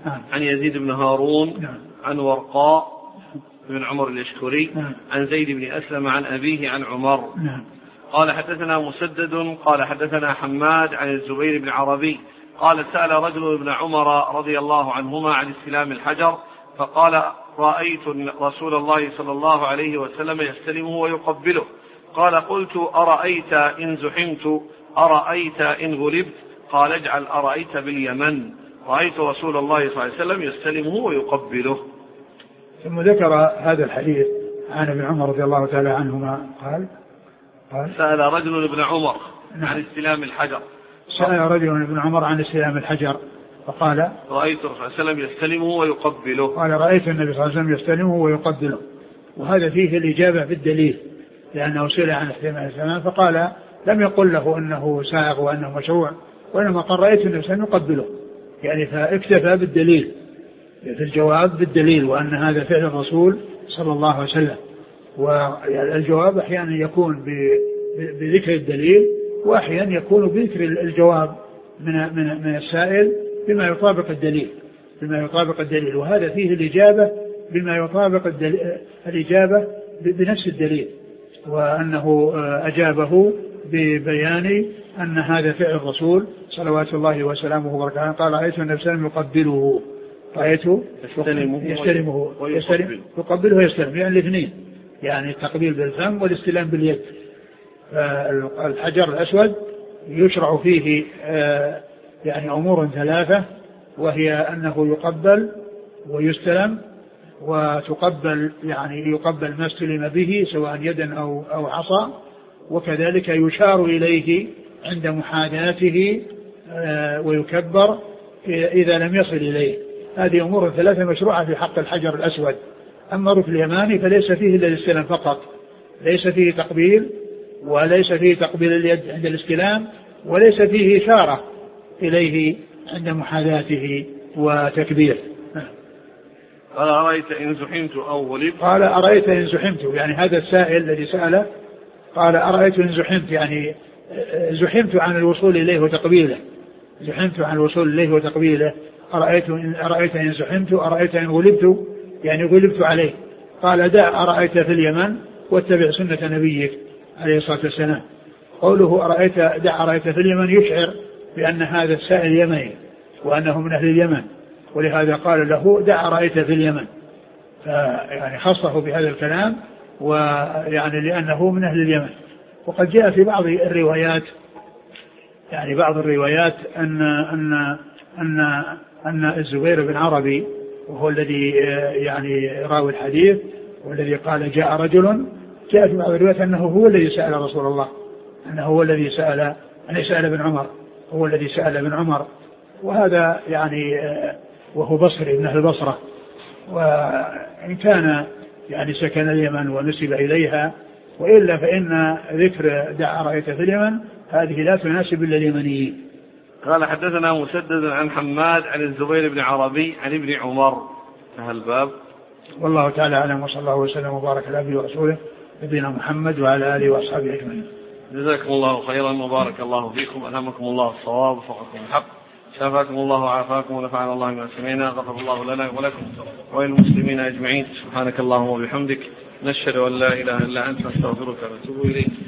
نعم. عن يزيد بن هارون نعم. عن ورقاء بن عمر اليشكري نعم. عن زيد بن أسلم عن أبيه عن عمر. نعم. قال حدثنا مسدد قال حدثنا حماد عن الزبير بن عربي قال سأل رجل ابن عمر رضي الله عنهما عن استلام الحجر فقال رأيت رسول الله صلى الله عليه وسلم يستلمه ويقبله. قال قلت أرأيت إن زحمت أرأيت إن غلبت قال اجعل أرأيت باليمن رأيت رسول الله صلى الله عليه وسلم يستلمه ويقبله. ثم ذكر هذا الحديث عن ابن عمر رضي الله تعالى عنهما قال قال سأل رجل ابن عمر نعم. عن استلام الحجر سأل رجل ابن عمر عن استلام الحجر فقال رأيت الرسول صلى الله عليه وسلم يستلمه ويقبله. قال رأيت النبي صلى الله عليه وسلم يستلمه ويقبله. وهذا فيه الإجابة بالدليل لأنه سئل عن استلام السلام فقال لم يقل له أنه سائغ وأنه مشروع وإنما قال رأيت النبي صلى الله عليه وسلم يقبله يعني فاكتفى بالدليل في الجواب بالدليل وأن هذا فعل الرسول صلى الله عليه وسلم. والجواب أحيانا يكون بذكر الدليل وأحيانا يكون بذكر الجواب من من من السائل بما يطابق الدليل بما يطابق الدليل وهذا فيه الإجابة بما يطابق الإجابة بنفس الدليل وأنه أجابه ببيان أن هذا فعل الرسول صلوات الله وسلامه وبركاته. قال رأيت النبي صلى الله عليه وسلم يقبله رأيته يستلمه يستلمه ويستلم يقبله ويستلم يعني الاثنين يعني التقبيل بالفم والاستلام باليد. الحجر الأسود يشرع فيه يعني أمور ثلاثة وهي أنه يقبل ويستلم وتقبل يعني يقبل ما استلم به سواء يدا أو أو عصا وكذلك يشار إليه عند محاذاته ويكبر إذا لم يصل إليه. هذه أمور ثلاثة مشروعة في حق الحجر الأسود. أما الركن اليماني فليس فيه إلا الاستلام فقط ليس فيه تقبيل وليس فيه تقبيل اليد عند الاستلام وليس فيه إشارة إليه عند محاذاته وتكبير. قال أرأيت إن زحمت أو غلبت قال أرأيت إن زحمت يعني هذا السائل الذي سأله قال أرأيت إن زحمت يعني زحمت عن الوصول إليه وتقبيله زحمت عن الوصول إليه وتقبيله أرأيت إن أرأيت إن زحمت أرأيت إن غلبت يعني غلبت عليه. قال دع أرأيت في اليمن واتبع سنة نبيك عليه الصلاة والسلام. قوله أرأيت دع أرأيت في اليمن يشعر بأن هذا السائل يمني وأنه من أهل اليمن ولهذا قال له دع أرأيت في اليمن يعني خصه بهذا الكلام ويعني لأنه من أهل اليمن. وقد جاء في بعض الروايات يعني بعض الروايات أن أن أن أن الزبير بن عربي وهو الذي يعني راوي الحديث والذي قال جاء رجل جاء في بعض الروايات أنه هو الذي سأل رسول الله أنه هو الذي سأل أن يسأل ابن عمر هو الذي سأل ابن عمر وهذا يعني وهو بصري من أهل البصرة وإن كان يعني سكن اليمن ونسب إليها وإلا فإن ذكر دع رأيت في اليمن هذه لا تناسب إلا اليمنيين. قال حدثنا مسدد عن حماد عن الزبير بن عربي عن ابن عمر هل الباب والله تعالى أعلم وصلى الله وسلم وبارك على عبده ورسوله نبينا محمد وعلى آله وأصحابه أجمعين. جزاكم الله خيرا وبارك الله فيكم ألهمكم الله الصواب وفقكم الحق شافاكم الله وعافاكم ونفعنا الله بما سمعنا غفر الله لنا ولكم وللمسلمين أجمعين. سبحانك اللهم وبحمدك نشهد أن لا إله إلا أنت نستغفرك ونتوب إليك.